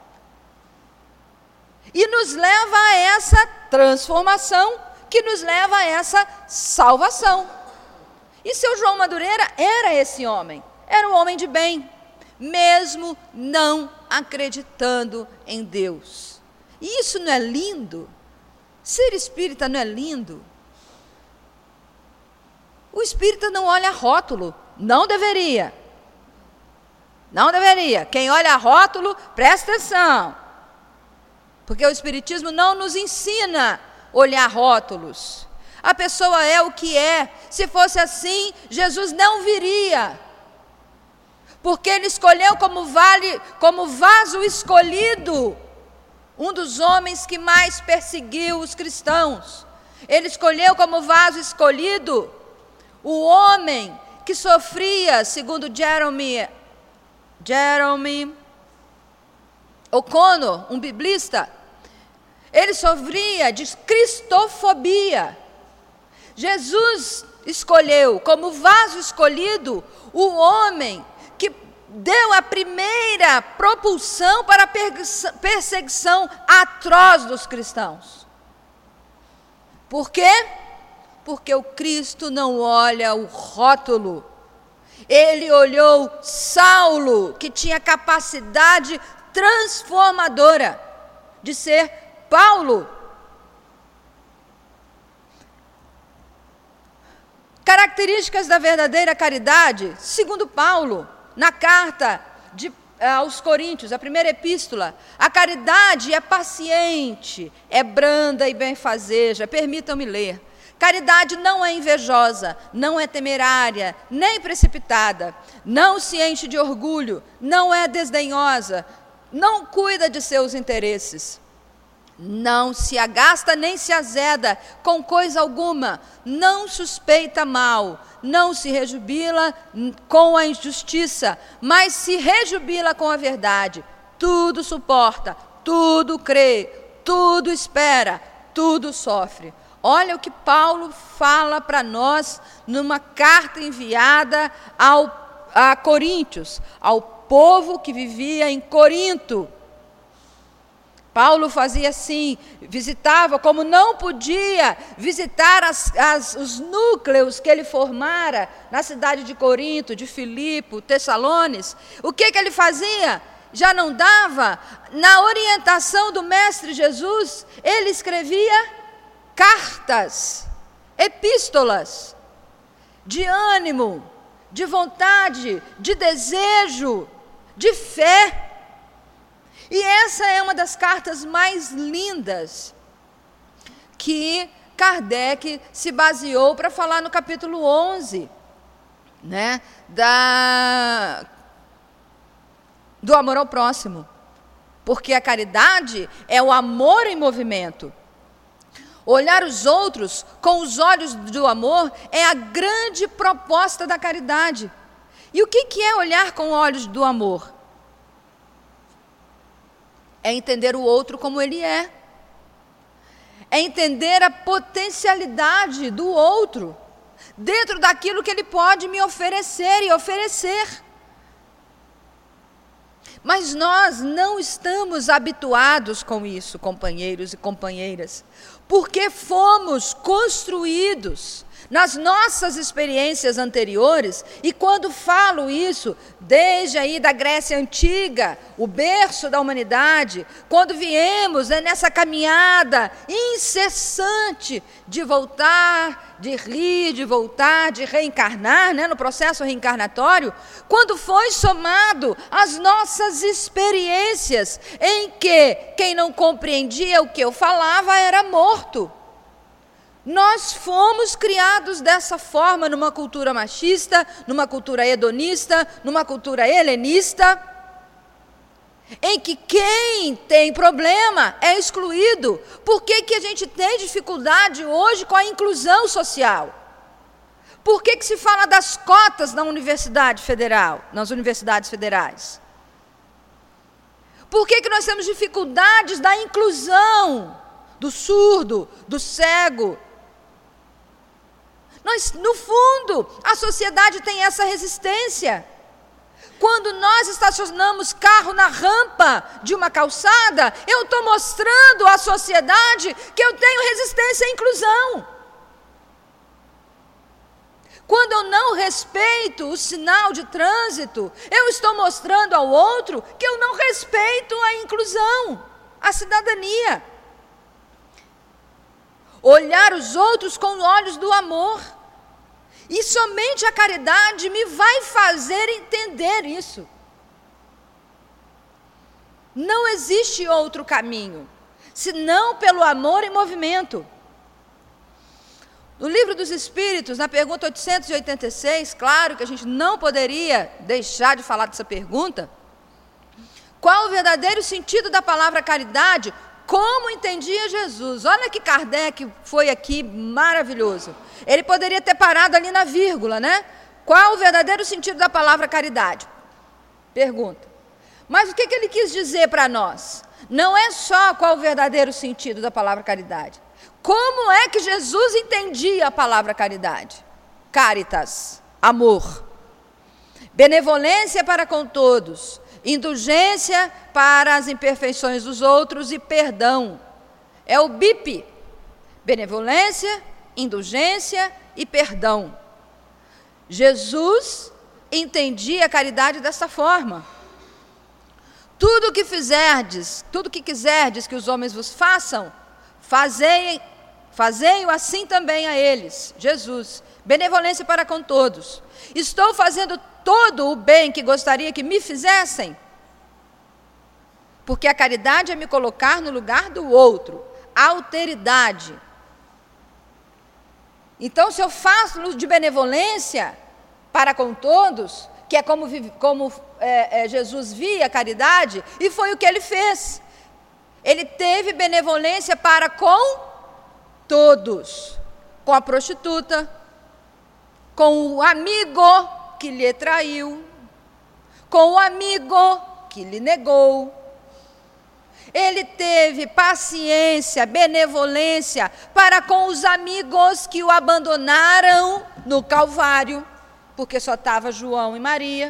E nos leva a essa transformação, que nos leva a essa salvação. E seu João Madureira era esse homem, era um homem de bem, mesmo não acreditando em Deus. E isso não é lindo? Ser espírita não é lindo? O espírita não olha rótulo, não deveria. Não deveria. Quem olha rótulo, presta atenção. Porque o espiritismo não nos ensina a olhar rótulos. A pessoa é o que é. Se fosse assim, Jesus não viria. Porque ele escolheu como, vale, como vaso escolhido um dos homens que mais perseguiu os cristãos. Ele escolheu como vaso escolhido o homem que sofria, segundo Jeremy, Jeremy O'Connor, um biblista, ele sofria de cristofobia. Jesus escolheu como vaso escolhido o homem que deu a primeira propulsão para a perseguição atroz dos cristãos. Por quê? Porque o Cristo não olha o rótulo. Ele olhou Saulo, que tinha capacidade transformadora de ser Paulo. Características da verdadeira caridade, segundo Paulo, na carta de, aos Coríntios, a primeira epístola, a caridade é paciente, é branda e benfazeja. Permitam-me ler. Caridade não é invejosa, não é temerária, nem precipitada, não se enche de orgulho, não é desdenhosa, não cuida de seus interesses, não se agasta nem se azeda com coisa alguma, não suspeita mal, não se rejubila com a injustiça, mas se rejubila com a verdade. Tudo suporta, tudo crê, tudo espera, tudo sofre. Olha o que Paulo fala para nós numa carta enviada ao, a Coríntios, ao povo que vivia em Corinto. Paulo fazia assim, visitava, como não podia visitar as, as, os núcleos que ele formara na cidade de Corinto, de Filipe, Tessalones. O que, que ele fazia? Já não dava? Na orientação do Mestre Jesus, ele escrevia cartas, epístolas, de ânimo, de vontade, de desejo, de fé. E essa é uma das cartas mais lindas que Kardec se baseou para falar no capítulo onze, né, da, do amor ao próximo. Porque a caridade é o amor em movimento. Olhar os outros com os olhos do amor é a grande proposta da caridade. E o que que é olhar com olhos do amor? É entender o outro como ele é. É entender a potencialidade do outro, dentro daquilo que ele pode me oferecer e oferecer. Mas nós não estamos habituados com isso, companheiros e companheiras, porque fomos construídos nas nossas experiências anteriores, e quando falo isso, desde aí da Grécia Antiga, o berço da humanidade, quando viemos, né, nessa caminhada incessante de voltar, de rir, de voltar, de reencarnar, né, no processo reencarnatório, quando foi somado as nossas experiências, em que quem não compreendia o que eu falava era morto. Nós fomos criados dessa forma, numa cultura machista, numa cultura hedonista, numa cultura helenista, em que quem tem problema é excluído. Por que que a gente tem dificuldade hoje com a inclusão social? Por que que se fala das cotas na Universidade Federal, nas universidades federais? Por que que nós temos dificuldades da inclusão do surdo, do cego? Nós, no fundo, a sociedade tem essa resistência. Quando nós estacionamos carro na rampa de uma calçada, eu estou mostrando à sociedade que eu tenho resistência à inclusão. Quando eu não respeito o sinal de trânsito, eu estou mostrando ao outro que eu não respeito a inclusão, a cidadania. Olhar os outros com olhos do amor. E somente a caridade me vai fazer entender isso. Não existe outro caminho, senão pelo amor em movimento. No Livro dos Espíritos, na pergunta oitocentos e oitenta e seis, claro que a gente não poderia deixar de falar dessa pergunta. Qual o verdadeiro sentido da palavra caridade? Como entendia Jesus? Olha que Kardec foi aqui maravilhoso. Ele poderia ter parado ali na vírgula, né? Qual o verdadeiro sentido da palavra caridade? Pergunta. Mas o que, que ele quis dizer para nós? Não é só qual o verdadeiro sentido da palavra caridade. Como é que Jesus entendia a palavra caridade? Caritas, amor. Benevolência para com todos. Indulgência para as imperfeições dos outros e perdão. É o B I P. Benevolência, indulgência e perdão. Jesus entendia a caridade dessa forma. Tudo que fizerdes, tudo que quiserdes que os homens vos façam, fazei, fazei-o assim também a eles. Jesus, benevolência para com todos. Estou fazendo todo o bem que gostaria que me fizessem? Porque a caridade é me colocar no lugar do outro. A alteridade. Então, se eu faço de benevolência para com todos, que é como, como é, é, Jesus via a caridade, e foi o que ele fez. Ele teve benevolência para com todos. Com a prostituta, com o amigo que lhe traiu, com o amigo que lhe negou. Ele teve paciência, benevolência para com os amigos que o abandonaram no Calvário, porque só estava João e Maria.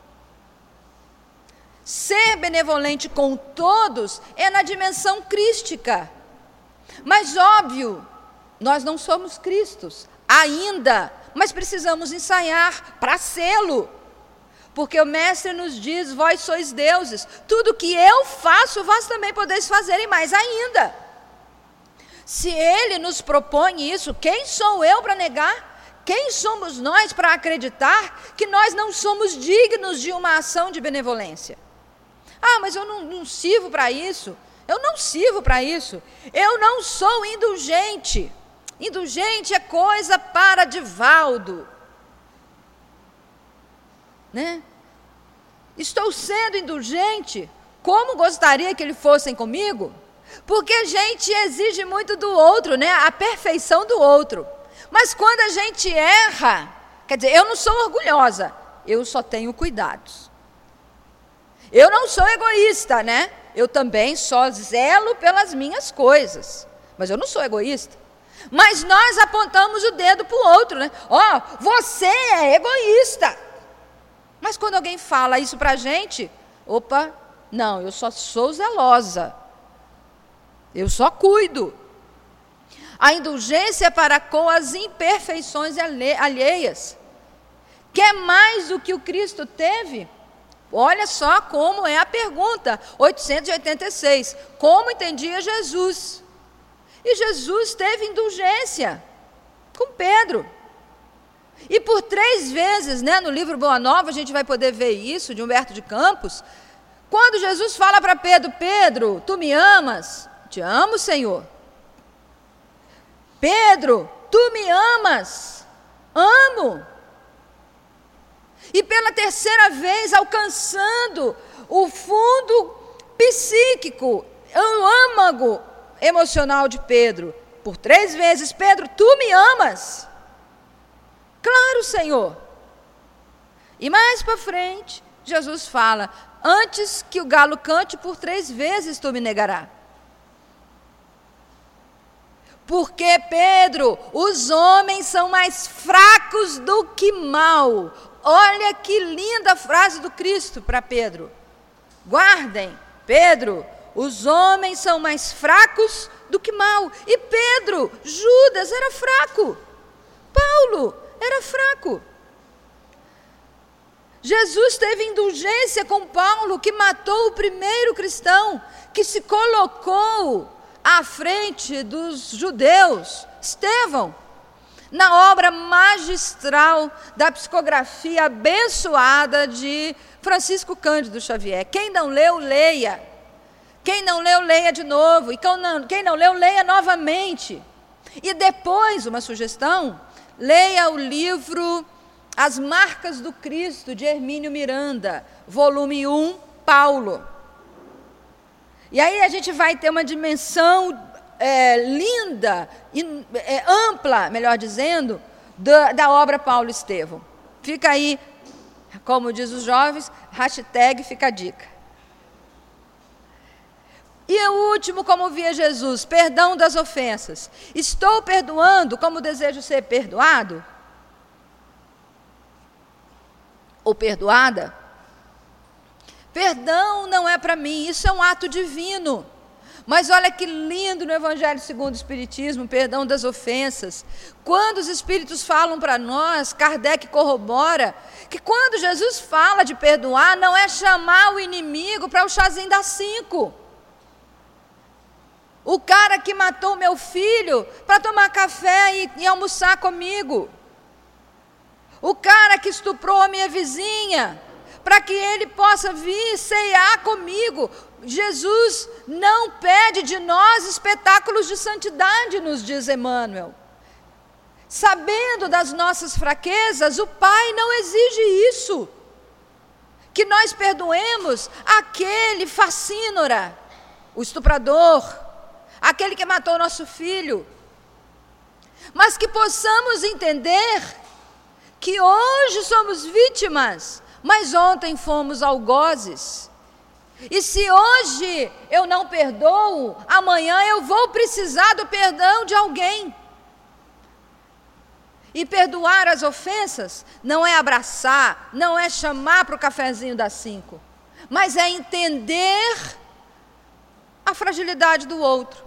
Ser benevolente com todos é na dimensão crística. Mas óbvio, nós não somos Cristos ainda, mas precisamos ensaiar para sê-lo. Porque o Mestre nos diz, vós sois deuses, tudo que eu faço, vós também podeis fazer e mais ainda. Se Ele nos propõe isso, quem sou eu para negar? Quem somos nós para acreditar que nós não somos dignos de uma ação de benevolência? Ah, mas eu não, não sirvo para isso, eu não sirvo para isso, eu não sou indulgente. Indulgente é coisa para Divaldo. Né? Estou sendo indulgente, como gostaria que eles fossem comigo? Porque a gente exige muito do outro, né? A perfeição do outro. Mas quando a gente erra, quer dizer, eu não sou orgulhosa, eu só tenho cuidados. Eu não sou egoísta, né? Eu também só zelo pelas minhas coisas, mas eu não sou egoísta. Mas nós apontamos o dedo para o outro, né? Ó, oh, você é egoísta. Mas quando alguém fala isso para a gente, opa, não, eu só sou zelosa. Eu só cuido. A indulgência para com as imperfeições alheias. Quer mais do que o Cristo teve? Olha só como é a pergunta, oitocentos e oitenta e seis. Como entendia Jesus? E Jesus teve indulgência com Pedro. E por três vezes, né, no livro Boa Nova, a gente vai poder ver isso, de Humberto de Campos, quando Jesus fala para Pedro: Pedro, tu me amas? Te amo, Senhor. Pedro, tu me amas? Amo. E pela terceira vez, alcançando o fundo psíquico, o âmago emocional de Pedro, por três vezes: Pedro, tu me amas? Claro, Senhor. E mais para frente, Jesus fala: antes que o galo cante, por três vezes tu me negarás. Porque, Pedro, os homens são mais fracos do que mal. Olha que linda frase do Cristo para Pedro. Guardem, Pedro, os homens são mais fracos do que mal. E Pedro, Judas era fraco. Paulo era fraco. Jesus teve indulgência com Paulo, que matou o primeiro cristão, que se colocou à frente dos judeus, Estevão, na obra magistral da psicografia abençoada de Francisco Cândido Xavier. Quem não leu, leia. Quem não leu, leia de novo. E quem não, quem não leu, leia novamente. E depois, uma sugestão, leia o livro As Marcas do Cristo, de Hermínio Miranda, volume um, Paulo. E aí a gente vai ter uma dimensão é, linda, e, é, ampla, melhor dizendo, da, da obra Paulo Estevão. Fica aí, como diz os jovens, hashtag fica a dica. E o último, como via Jesus, perdão das ofensas. Estou perdoando como desejo ser perdoado? Ou perdoada? Perdão não é para mim, isso é um ato divino. Mas olha que lindo no Evangelho segundo o Espiritismo, perdão das ofensas. Quando os Espíritos falam para nós, Kardec corrobora, que quando Jesus fala de perdoar, não é chamar o inimigo para o chazinho das cinco. O cara que matou meu filho para tomar café e, e almoçar comigo. O cara que estuprou a minha vizinha, para que ele possa vir ceiar comigo. Jesus não pede de nós espetáculos de santidade, nos diz Emmanuel. Sabendo das nossas fraquezas, o Pai não exige isso. Que nós perdoemos aquele facínora, o estuprador, aquele que matou nosso filho. Mas que possamos entender que hoje somos vítimas, mas ontem fomos algozes. E se hoje eu não perdoo, amanhã eu vou precisar do perdão de alguém. E perdoar as ofensas não é abraçar, não é chamar para o cafezinho das cinco, mas é entender a fragilidade do outro.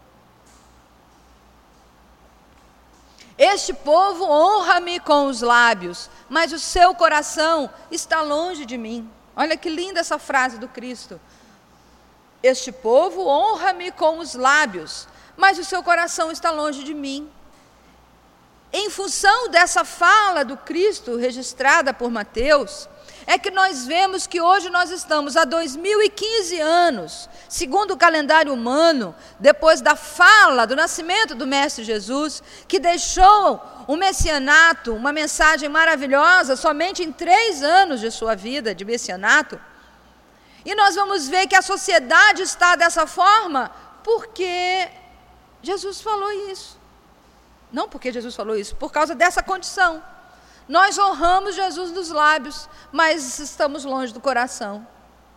Este povo honra-me com os lábios, mas o seu coração está longe de mim. Olha que linda essa frase do Cristo. Este povo honra-me com os lábios, mas o seu coração está longe de mim. Em função dessa fala do Cristo, registrada por Mateus, é que nós vemos que hoje nós estamos há dois mil e quinze anos, segundo o calendário humano, depois da fala do nascimento do Mestre Jesus, que deixou um messianato, uma mensagem maravilhosa, somente em três anos de sua vida de messianato. E nós vamos ver que a sociedade está dessa forma porque Jesus falou isso. Não porque Jesus falou isso, por causa dessa condição. Nós honramos Jesus nos lábios, mas estamos longe do coração.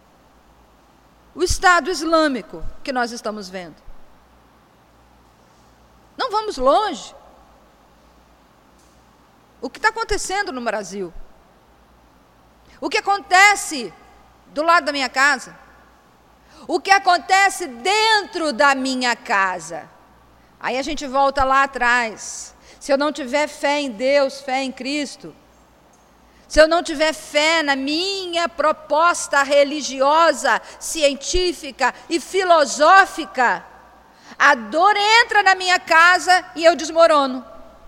O Estado Islâmico que nós estamos vendo. Não vamos longe. O que está acontecendo no Brasil? O que acontece do lado da minha casa? O que acontece dentro da minha casa? Aí a gente volta lá atrás. Se eu não tiver fé em Deus, fé em Cristo, se eu não tiver fé na minha proposta religiosa, científica e filosófica, a dor entra na minha casa e eu desmorono.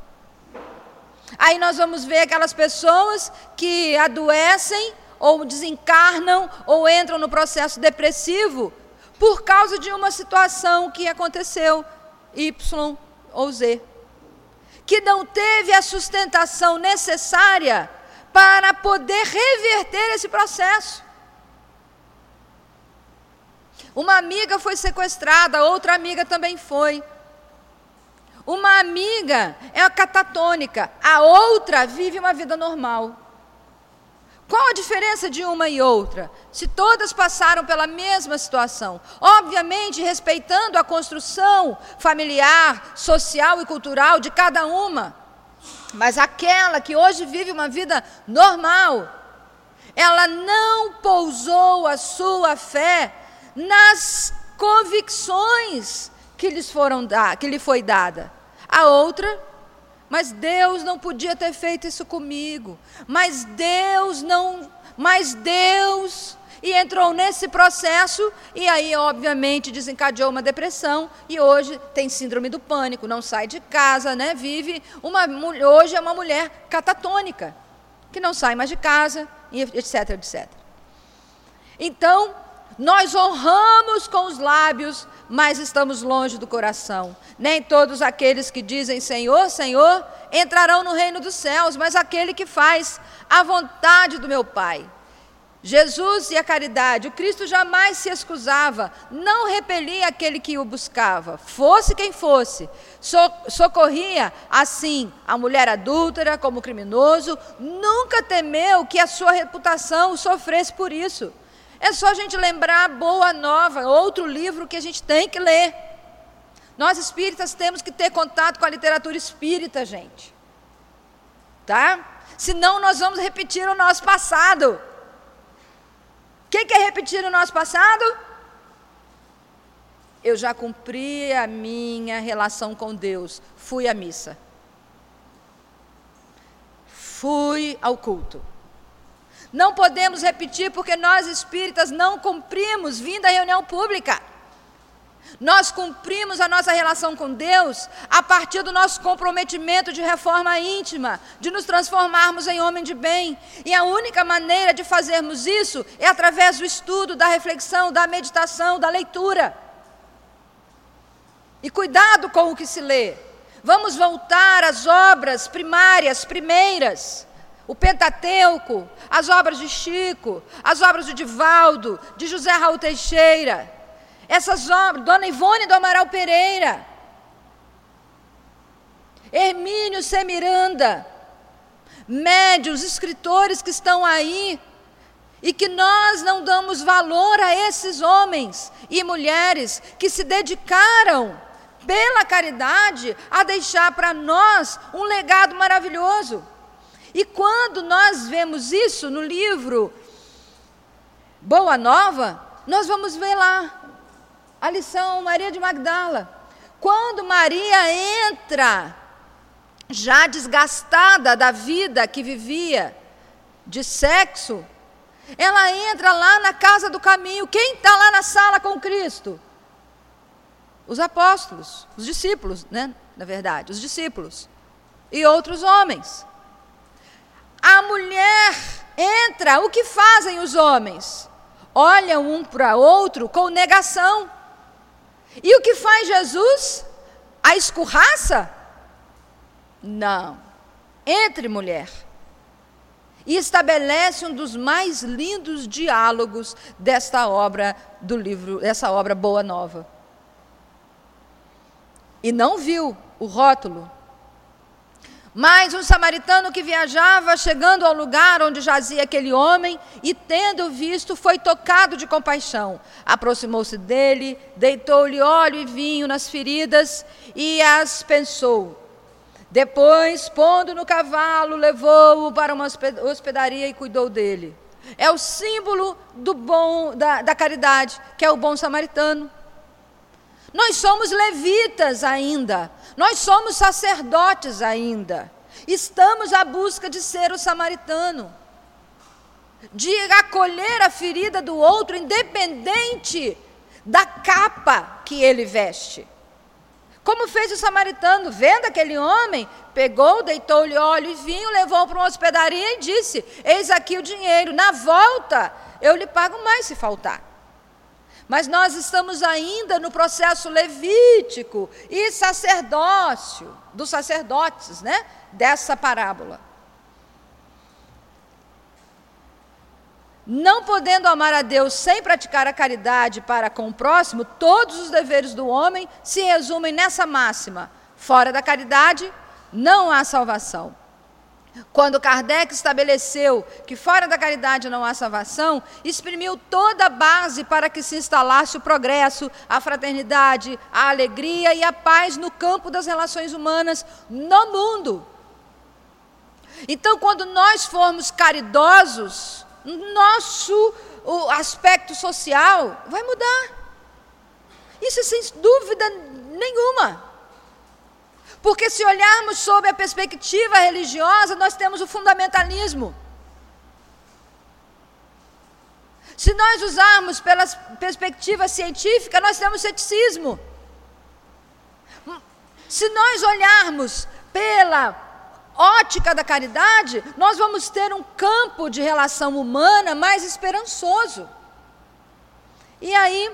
Aí nós vamos ver aquelas pessoas que adoecem, ou desencarnam, ou entram no processo depressivo, por causa de uma situação que aconteceu, Y ou Z, que não teve a sustentação necessária para poder reverter esse processo. Uma amiga foi sequestrada, outra amiga também foi. Uma amiga é a catatônica, a outra vive uma vida normal. Qual a diferença de uma e outra? Se todas passaram pela mesma situação, obviamente respeitando a construção familiar, social e cultural de cada uma, mas aquela que hoje vive uma vida normal, ela não pousou a sua fé nas convicções que lhes foram da, que lhe foi dada. A outra, mas Deus não podia ter feito isso comigo, mas Deus não, mas Deus, e entrou nesse processo, e aí obviamente desencadeou uma depressão, e hoje tem síndrome do pânico, não sai de casa, né? Vive, uma, hoje é uma mulher catatônica, que não sai mais de casa, etc, etcétera. Então, nós honramos com os lábios, mas estamos longe do coração. Nem todos aqueles que dizem Senhor, Senhor, entrarão no reino dos céus, mas aquele que faz a vontade do meu Pai. Jesus e a caridade, o Cristo jamais se excusava, não repelia aquele que o buscava, fosse quem fosse, so- socorria assim a mulher adúltera como criminoso, nunca temeu que a sua reputação sofresse por isso. É só a gente lembrar Boa Nova, outro livro que a gente tem que ler. Nós espíritas temos que ter contato com a literatura espírita, gente. Tá? Senão nós vamos repetir o nosso passado. O que, que é repetir o nosso passado? Eu já cumpri a minha relação com Deus. Fui à missa. Fui ao culto. Não podemos repetir porque nós espíritas não cumprimos vindo à reunião pública. Nós cumprimos a nossa relação com Deus a partir do nosso comprometimento de reforma íntima, de nos transformarmos em homem de bem. E a única maneira de fazermos isso é através do estudo, da reflexão, da meditação, da leitura. E cuidado com o que se lê. Vamos voltar às obras primárias, primeiras. O Pentateuco, as obras de Chico, as obras de Divaldo, de José Raul Teixeira, essas obras, Dona Ivone do Amaral Pereira, Hermínio C. Miranda, médiuns, escritores que estão aí, e que nós não damos valor a esses homens e mulheres que se dedicaram, pela caridade, a deixar para nós um legado maravilhoso. E quando nós vemos isso no livro Boa Nova, nós vamos ver lá a lição Maria de Magdala. Quando Maria entra, já desgastada da vida que vivia, de sexo, ela entra lá na casa do caminho. Quem está lá na sala com Cristo? Os apóstolos, os discípulos, né? Na verdade, os discípulos e outros homens. A mulher entra, o que fazem os homens? Olham um para outro com negação. E o que faz Jesus? A escorraça? Não. Entre, mulher. E estabelece um dos mais lindos diálogos desta obra do livro, dessa obra Boa Nova. E não viu o rótulo. Mas um samaritano que viajava, chegando ao lugar onde jazia aquele homem, e tendo visto, foi tocado de compaixão. Aproximou-se dele, deitou-lhe óleo e vinho nas feridas e as pensou. Depois, pondo no cavalo, levou-o para uma hospedaria e cuidou dele. É o símbolo do bom, da, da caridade, que é o bom samaritano. Nós somos levitas ainda, nós somos sacerdotes ainda. Estamos à busca de ser o samaritano, de acolher a ferida do outro, independente da capa que ele veste. Como fez o samaritano, vendo aquele homem, pegou, deitou-lhe óleo e vinho, levou para uma hospedaria e disse: eis aqui o dinheiro, na volta eu lhe pago mais se faltar. Mas nós estamos ainda no processo levítico e sacerdócio, dos sacerdotes, né, dessa parábola. Não podendo amar a Deus sem praticar a caridade para com o próximo, todos os deveres do homem se resumem nessa máxima: fora da caridade, não há salvação. Quando Kardec estabeleceu que fora da caridade não há salvação, exprimiu toda a base para que se instalasse o progresso, a fraternidade, a alegria e a paz no campo das relações humanas no mundo. Então, quando nós formos caridosos, nosso o aspecto social vai mudar. Isso sem dúvida nenhuma. Porque se olharmos sob a perspectiva religiosa, nós temos o fundamentalismo. Se nós usarmos pela perspectiva científica, nós temos ceticismo. Se nós olharmos pela ótica da caridade, nós vamos ter um campo de relação humana mais esperançoso. E aí,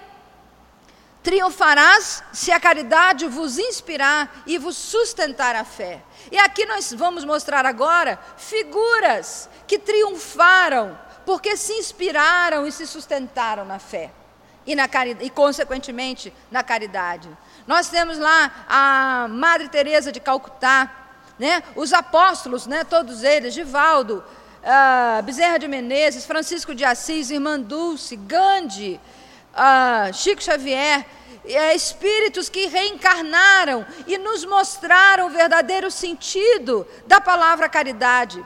triunfarás se a caridade vos inspirar e vos sustentar a fé. E aqui nós vamos mostrar agora figuras que triunfaram porque se inspiraram e se sustentaram na fé e, na caridade, e consequentemente na caridade. Nós temos lá a Madre Teresa de Calcutá, né? Os apóstolos, né? Todos eles, Givaldo, uh, Bezerra de Menezes, Francisco de Assis, Irmã Dulce, Gandhi, uh, Chico Xavier, uh, espíritos que reencarnaram e nos mostraram o verdadeiro sentido da palavra caridade.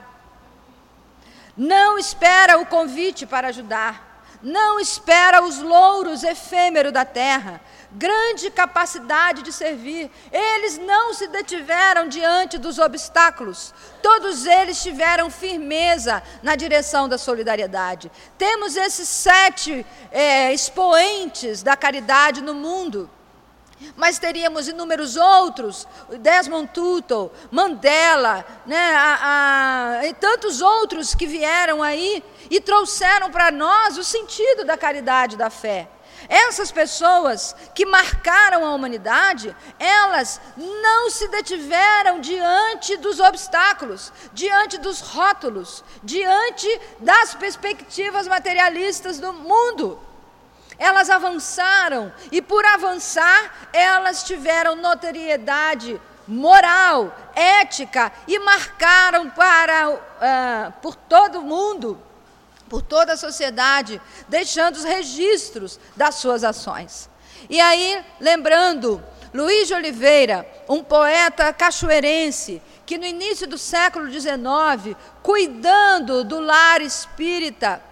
Não espera o convite para ajudar, não espera os louros efêmeros da terra, grande capacidade de servir. Eles não se detiveram diante dos obstáculos, todos eles tiveram firmeza na direção da solidariedade. Temos esses sete é, expoentes da caridade no mundo, mas teríamos inúmeros outros, Desmond Tutu, Mandela, né, a, a, e tantos outros que vieram aí e trouxeram para nós o sentido da caridade e da fé. Essas pessoas que marcaram a humanidade, elas não se detiveram diante dos obstáculos, diante dos rótulos, diante das perspectivas materialistas do mundo. Elas avançaram e, por avançar, elas tiveram notoriedade moral, ética e marcaram para, uh, por todo o mundo, por toda a sociedade, deixando os registros das suas ações. E aí, lembrando, Luiz de Oliveira, um poeta cachoeirense, que no início do século dezenove, cuidando do lar espírita,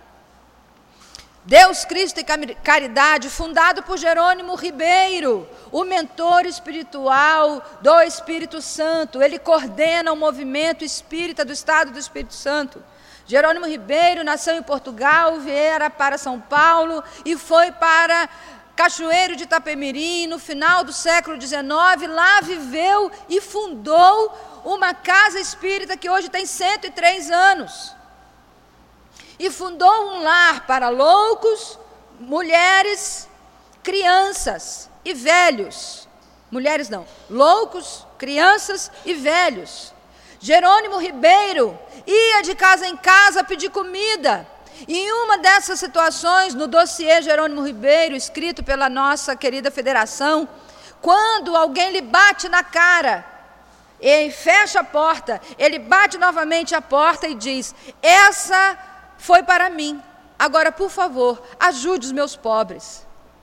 Deus, Cristo e Caridade, fundado por Jerônimo Ribeiro, o mentor espiritual do Espírito Santo. Ele coordena o movimento espírita do Estado do Espírito Santo. Jerônimo Ribeiro nasceu em Portugal, viera para São Paulo e foi para Cachoeiro de Itapemirim. No final do século dezenove, lá viveu e fundou uma casa espírita que hoje tem cento e três anos. E fundou um lar para loucos, mulheres, crianças e velhos. Mulheres não, loucos, crianças e velhos. Jerônimo Ribeiro ia de casa em casa pedir comida. E em uma dessas situações, no dossiê Jerônimo Ribeiro, escrito pela nossa querida federação, quando alguém lhe bate na cara, ele fecha a porta, ele bate novamente a porta e diz: essa foi para mim, agora, por favor, ajude os meus pobres.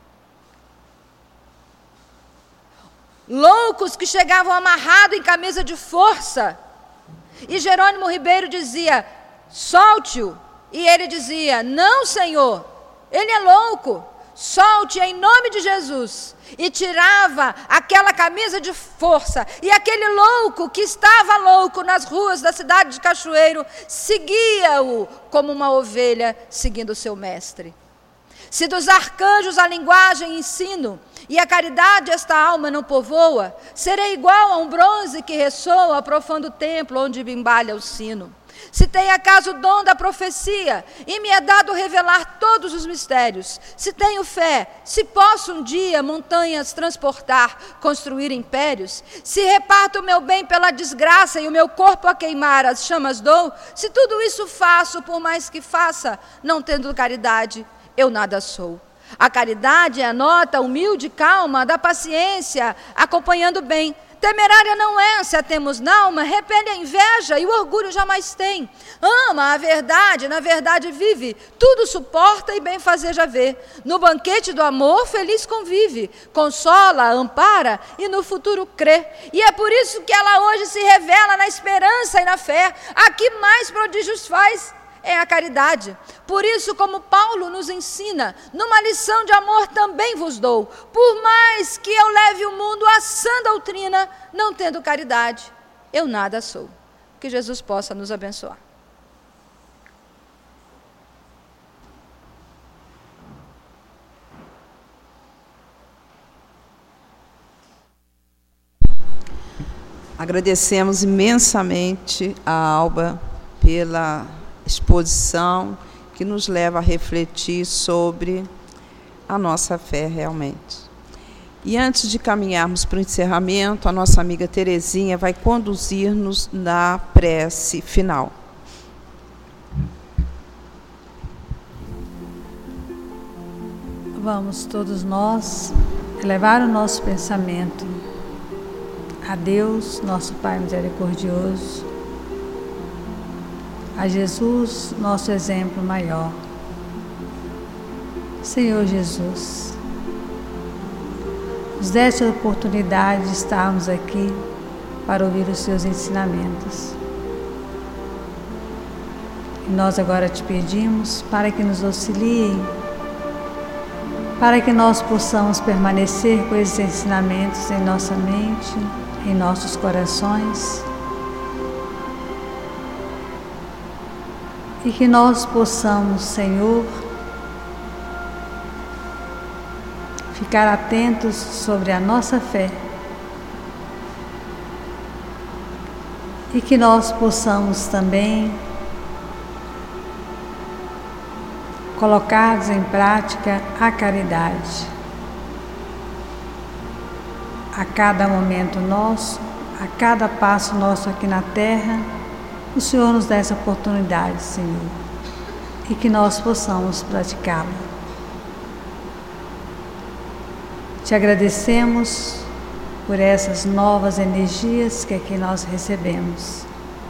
Loucos que chegavam amarrados em camisa de força, e Jerônimo Ribeiro dizia: solte-o, e ele dizia: não, Senhor, ele é louco, solte em nome de Jesus. E tirava aquela camisa de força. E aquele louco que estava louco nas ruas da cidade de Cachoeiro, seguia-o como uma ovelha seguindo o seu mestre. Se dos arcanjos a linguagem ensino, e a caridade esta alma não povoa, serei igual a um bronze que ressoa, profundo templo onde bimbalha o sino. Se tenho acaso o dom da profecia, e me é dado revelar todos os mistérios, se tenho fé, se posso um dia montanhas transportar, construir impérios, se reparto o meu bem pela desgraça e o meu corpo a queimar as chamas dou, se tudo isso faço, por mais que faça, não tendo caridade, eu nada sou. A caridade é a nota humilde e calma da paciência, acompanhando bem. Temerária não é, se a temos na alma, repele a inveja e o orgulho jamais tem. Ama a verdade, na verdade vive, tudo suporta e bem fazer já vê. No banquete do amor, feliz convive, consola, ampara e no futuro crê. E é por isso que ela hoje se revela na esperança e na fé. A que mais prodígios faz é a caridade. Por isso, como Paulo nos ensina, numa lição de amor também vos dou. Por mais que eu leve o mundo à sã doutrina, não tendo caridade, eu nada sou. Que Jesus possa nos abençoar. Agradecemos imensamente a Alba pela exposição que nos leva a refletir sobre a nossa fé realmente. E antes de caminharmos para o encerramento, a nossa amiga Terezinha vai conduzir-nos na prece final. Vamos todos nós elevar o nosso pensamento a Deus, nosso Pai misericordioso, a Jesus, nosso exemplo maior. Senhor Jesus, nos deste a oportunidade de estarmos aqui para ouvir os seus ensinamentos. E nós agora te pedimos para que nos auxiliem, para que nós possamos permanecer com esses ensinamentos em nossa mente, em nossos corações, e que nós possamos, Senhor, ficar atentos sobre a nossa fé e que nós possamos também colocar em prática a caridade. A cada momento nosso, a cada passo nosso aqui na terra, o Senhor nos dá essa oportunidade, Senhor, e que nós possamos praticá-la. Te agradecemos por essas novas energias que aqui nós recebemos.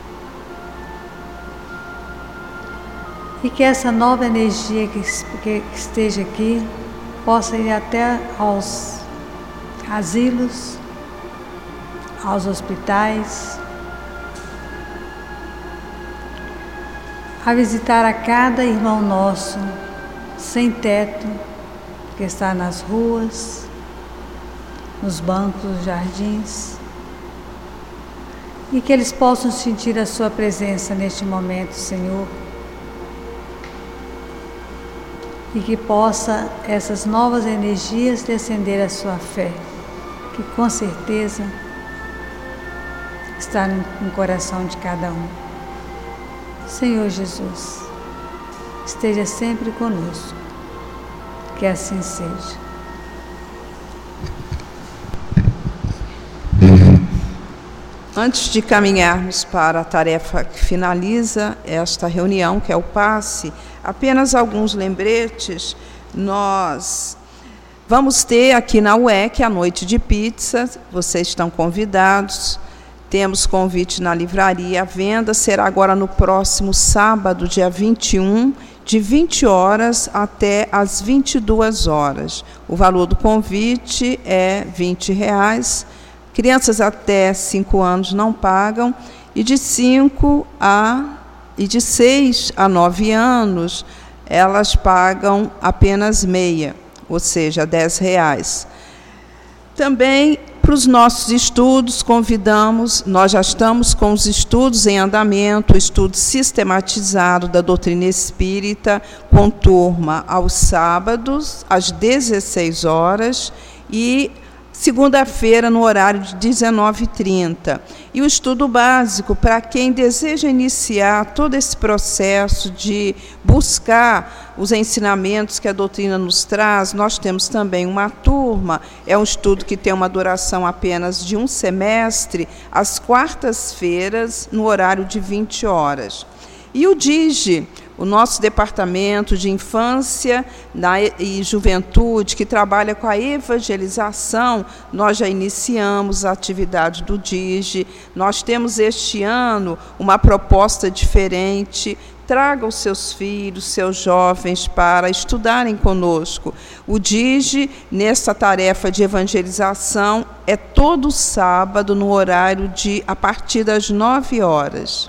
E que essa nova energia que, que esteja aqui possa ir até aos asilos, aos hospitais, a visitar a cada irmão nosso sem teto, que está nas ruas, nos bancos, nos jardins, e que eles possam sentir a sua presença neste momento, Senhor, e que possa essas novas energias descender a sua fé, que com certeza está no coração de cada um. Senhor Jesus, esteja sempre conosco, que assim seja. Antes de caminharmos para a tarefa que finaliza esta reunião, que é o passe, apenas alguns lembretes. Nós vamos ter aqui na U E C a noite de pizza, vocês estão convidados. Temos convite na livraria, a venda será agora no próximo sábado, dia vinte e um, de vinte horas até às vinte e duas horas. O valor do convite é vinte reais. Crianças até cinco anos não pagam, e de cinco a e de seis a nove anos elas pagam apenas meia. ou seja, dez reais. Também, para os nossos estudos, convidamos, nós já estamos com os estudos em andamento, o estudo sistematizado da doutrina espírita, com turma aos sábados, às dezesseis horas, e segunda-feira, no horário de dezenove e trinta. E o estudo básico, para quem deseja iniciar todo esse processo de buscar os ensinamentos que a doutrina nos traz, nós temos também uma turma, é um estudo que tem uma duração apenas de um semestre, às quartas-feiras, no horário de vinte horas. E o DIGE, o nosso departamento de infância e juventude, que trabalha com a evangelização, nós já iniciamos a atividade do DIGE. Nós temos este ano uma proposta diferente. Traga os seus filhos, seus jovens, para estudarem conosco. O DIGE, nessa tarefa de evangelização, é todo sábado, no horário de, a partir das nove horas.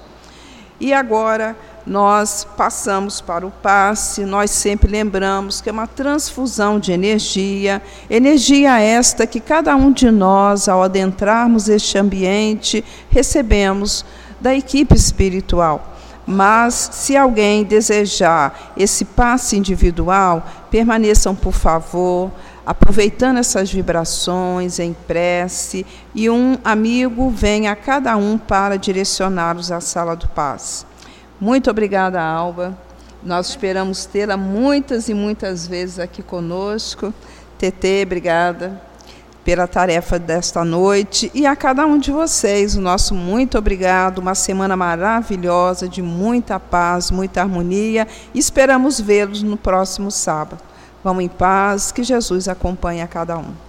E agora nós passamos para o passe, nós sempre lembramos que é uma transfusão de energia, energia esta que cada um de nós, ao adentrarmos este ambiente, recebemos da equipe espiritual. Mas, se alguém desejar esse passe individual, permaneçam, por favor, aproveitando essas vibrações em prece, e um amigo vem a cada um para direcioná-los à sala do passe. Muito obrigada, Alba. Nós esperamos tê-la muitas e muitas vezes aqui conosco. Tetê, obrigada pela tarefa desta noite. E a cada um de vocês, o nosso muito obrigado. Uma semana maravilhosa, de muita paz, muita harmonia. E esperamos vê-los no próximo sábado. Vamos em paz, que Jesus acompanhe a cada um.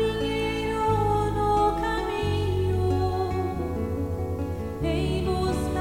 Caminheiro no caminho, em busca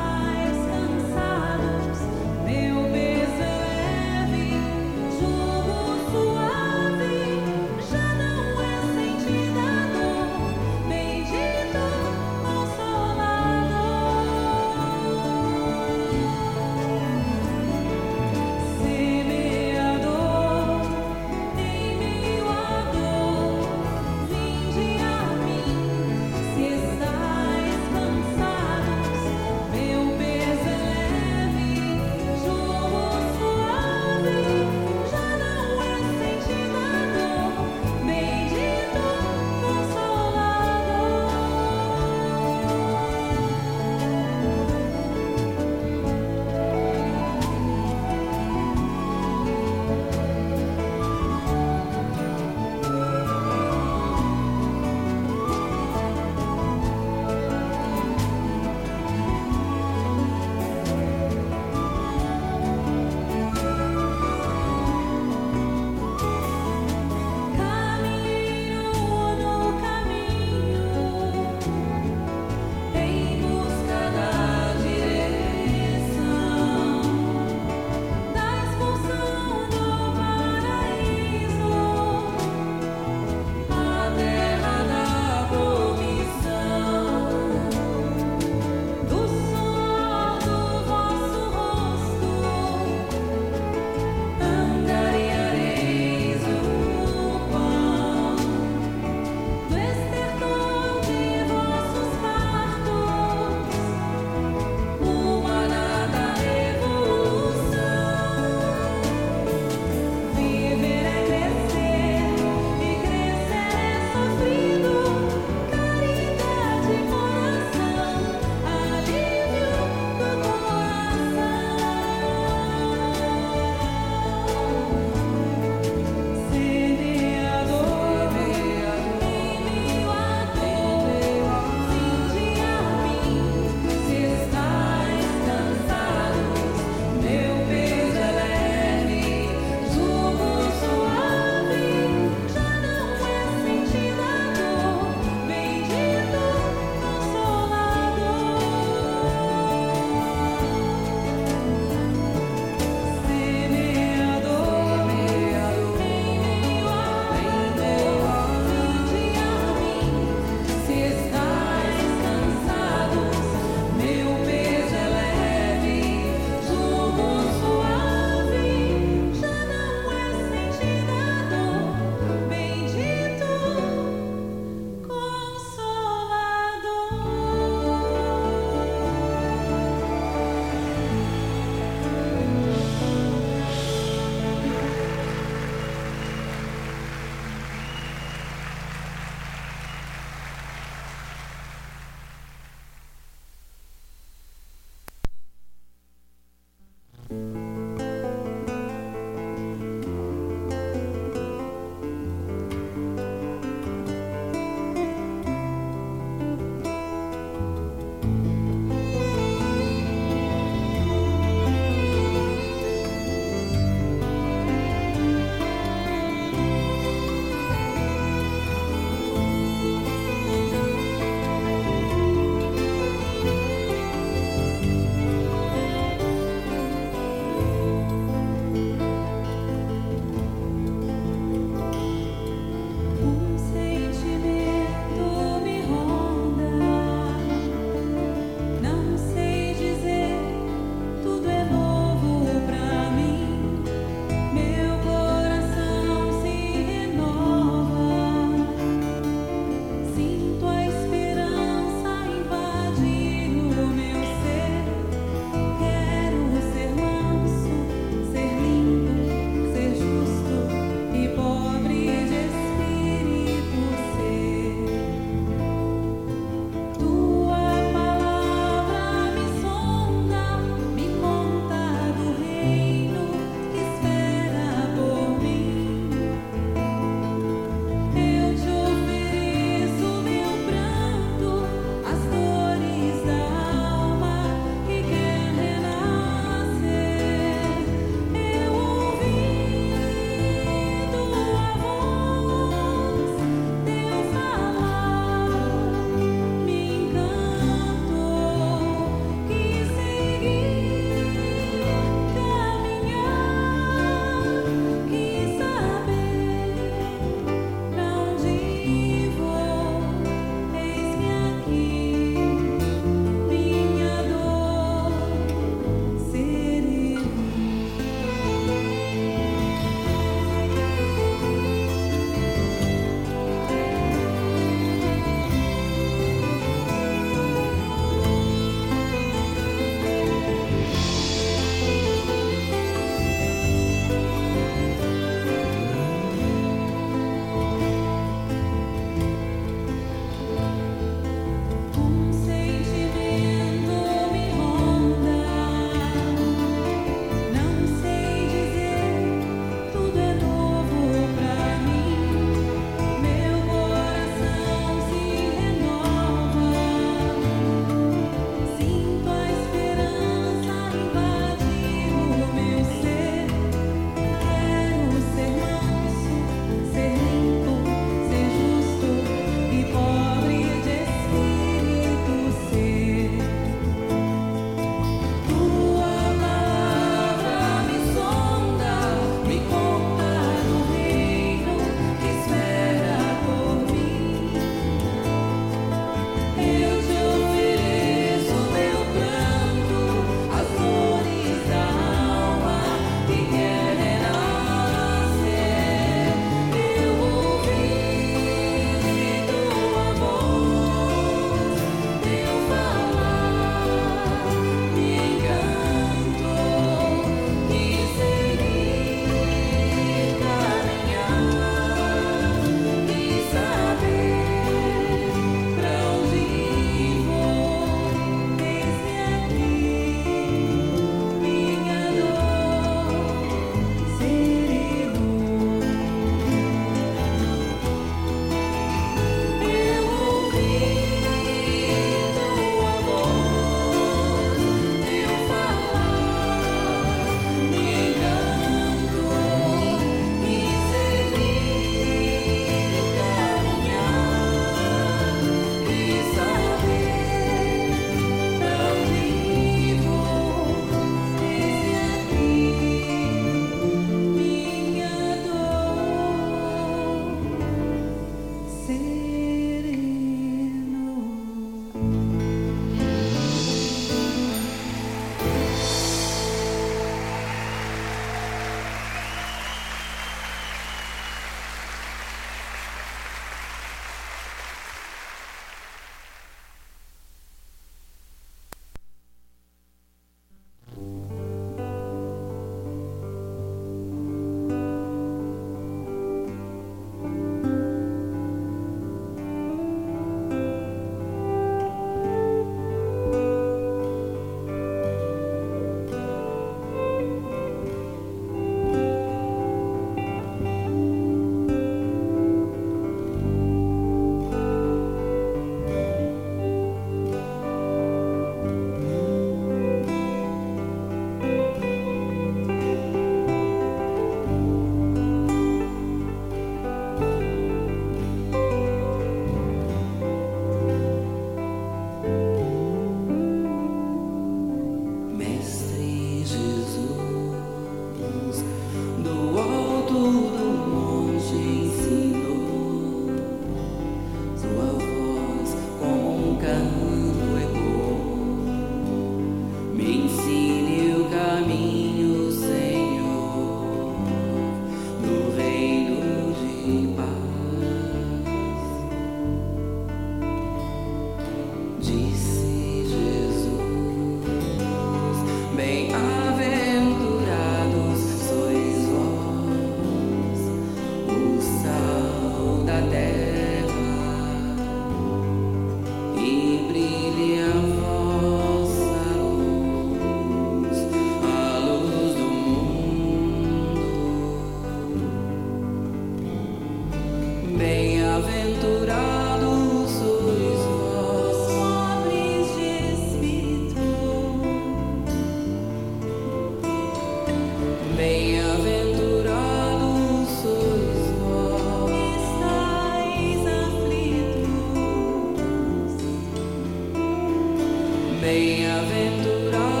Bem-aventurado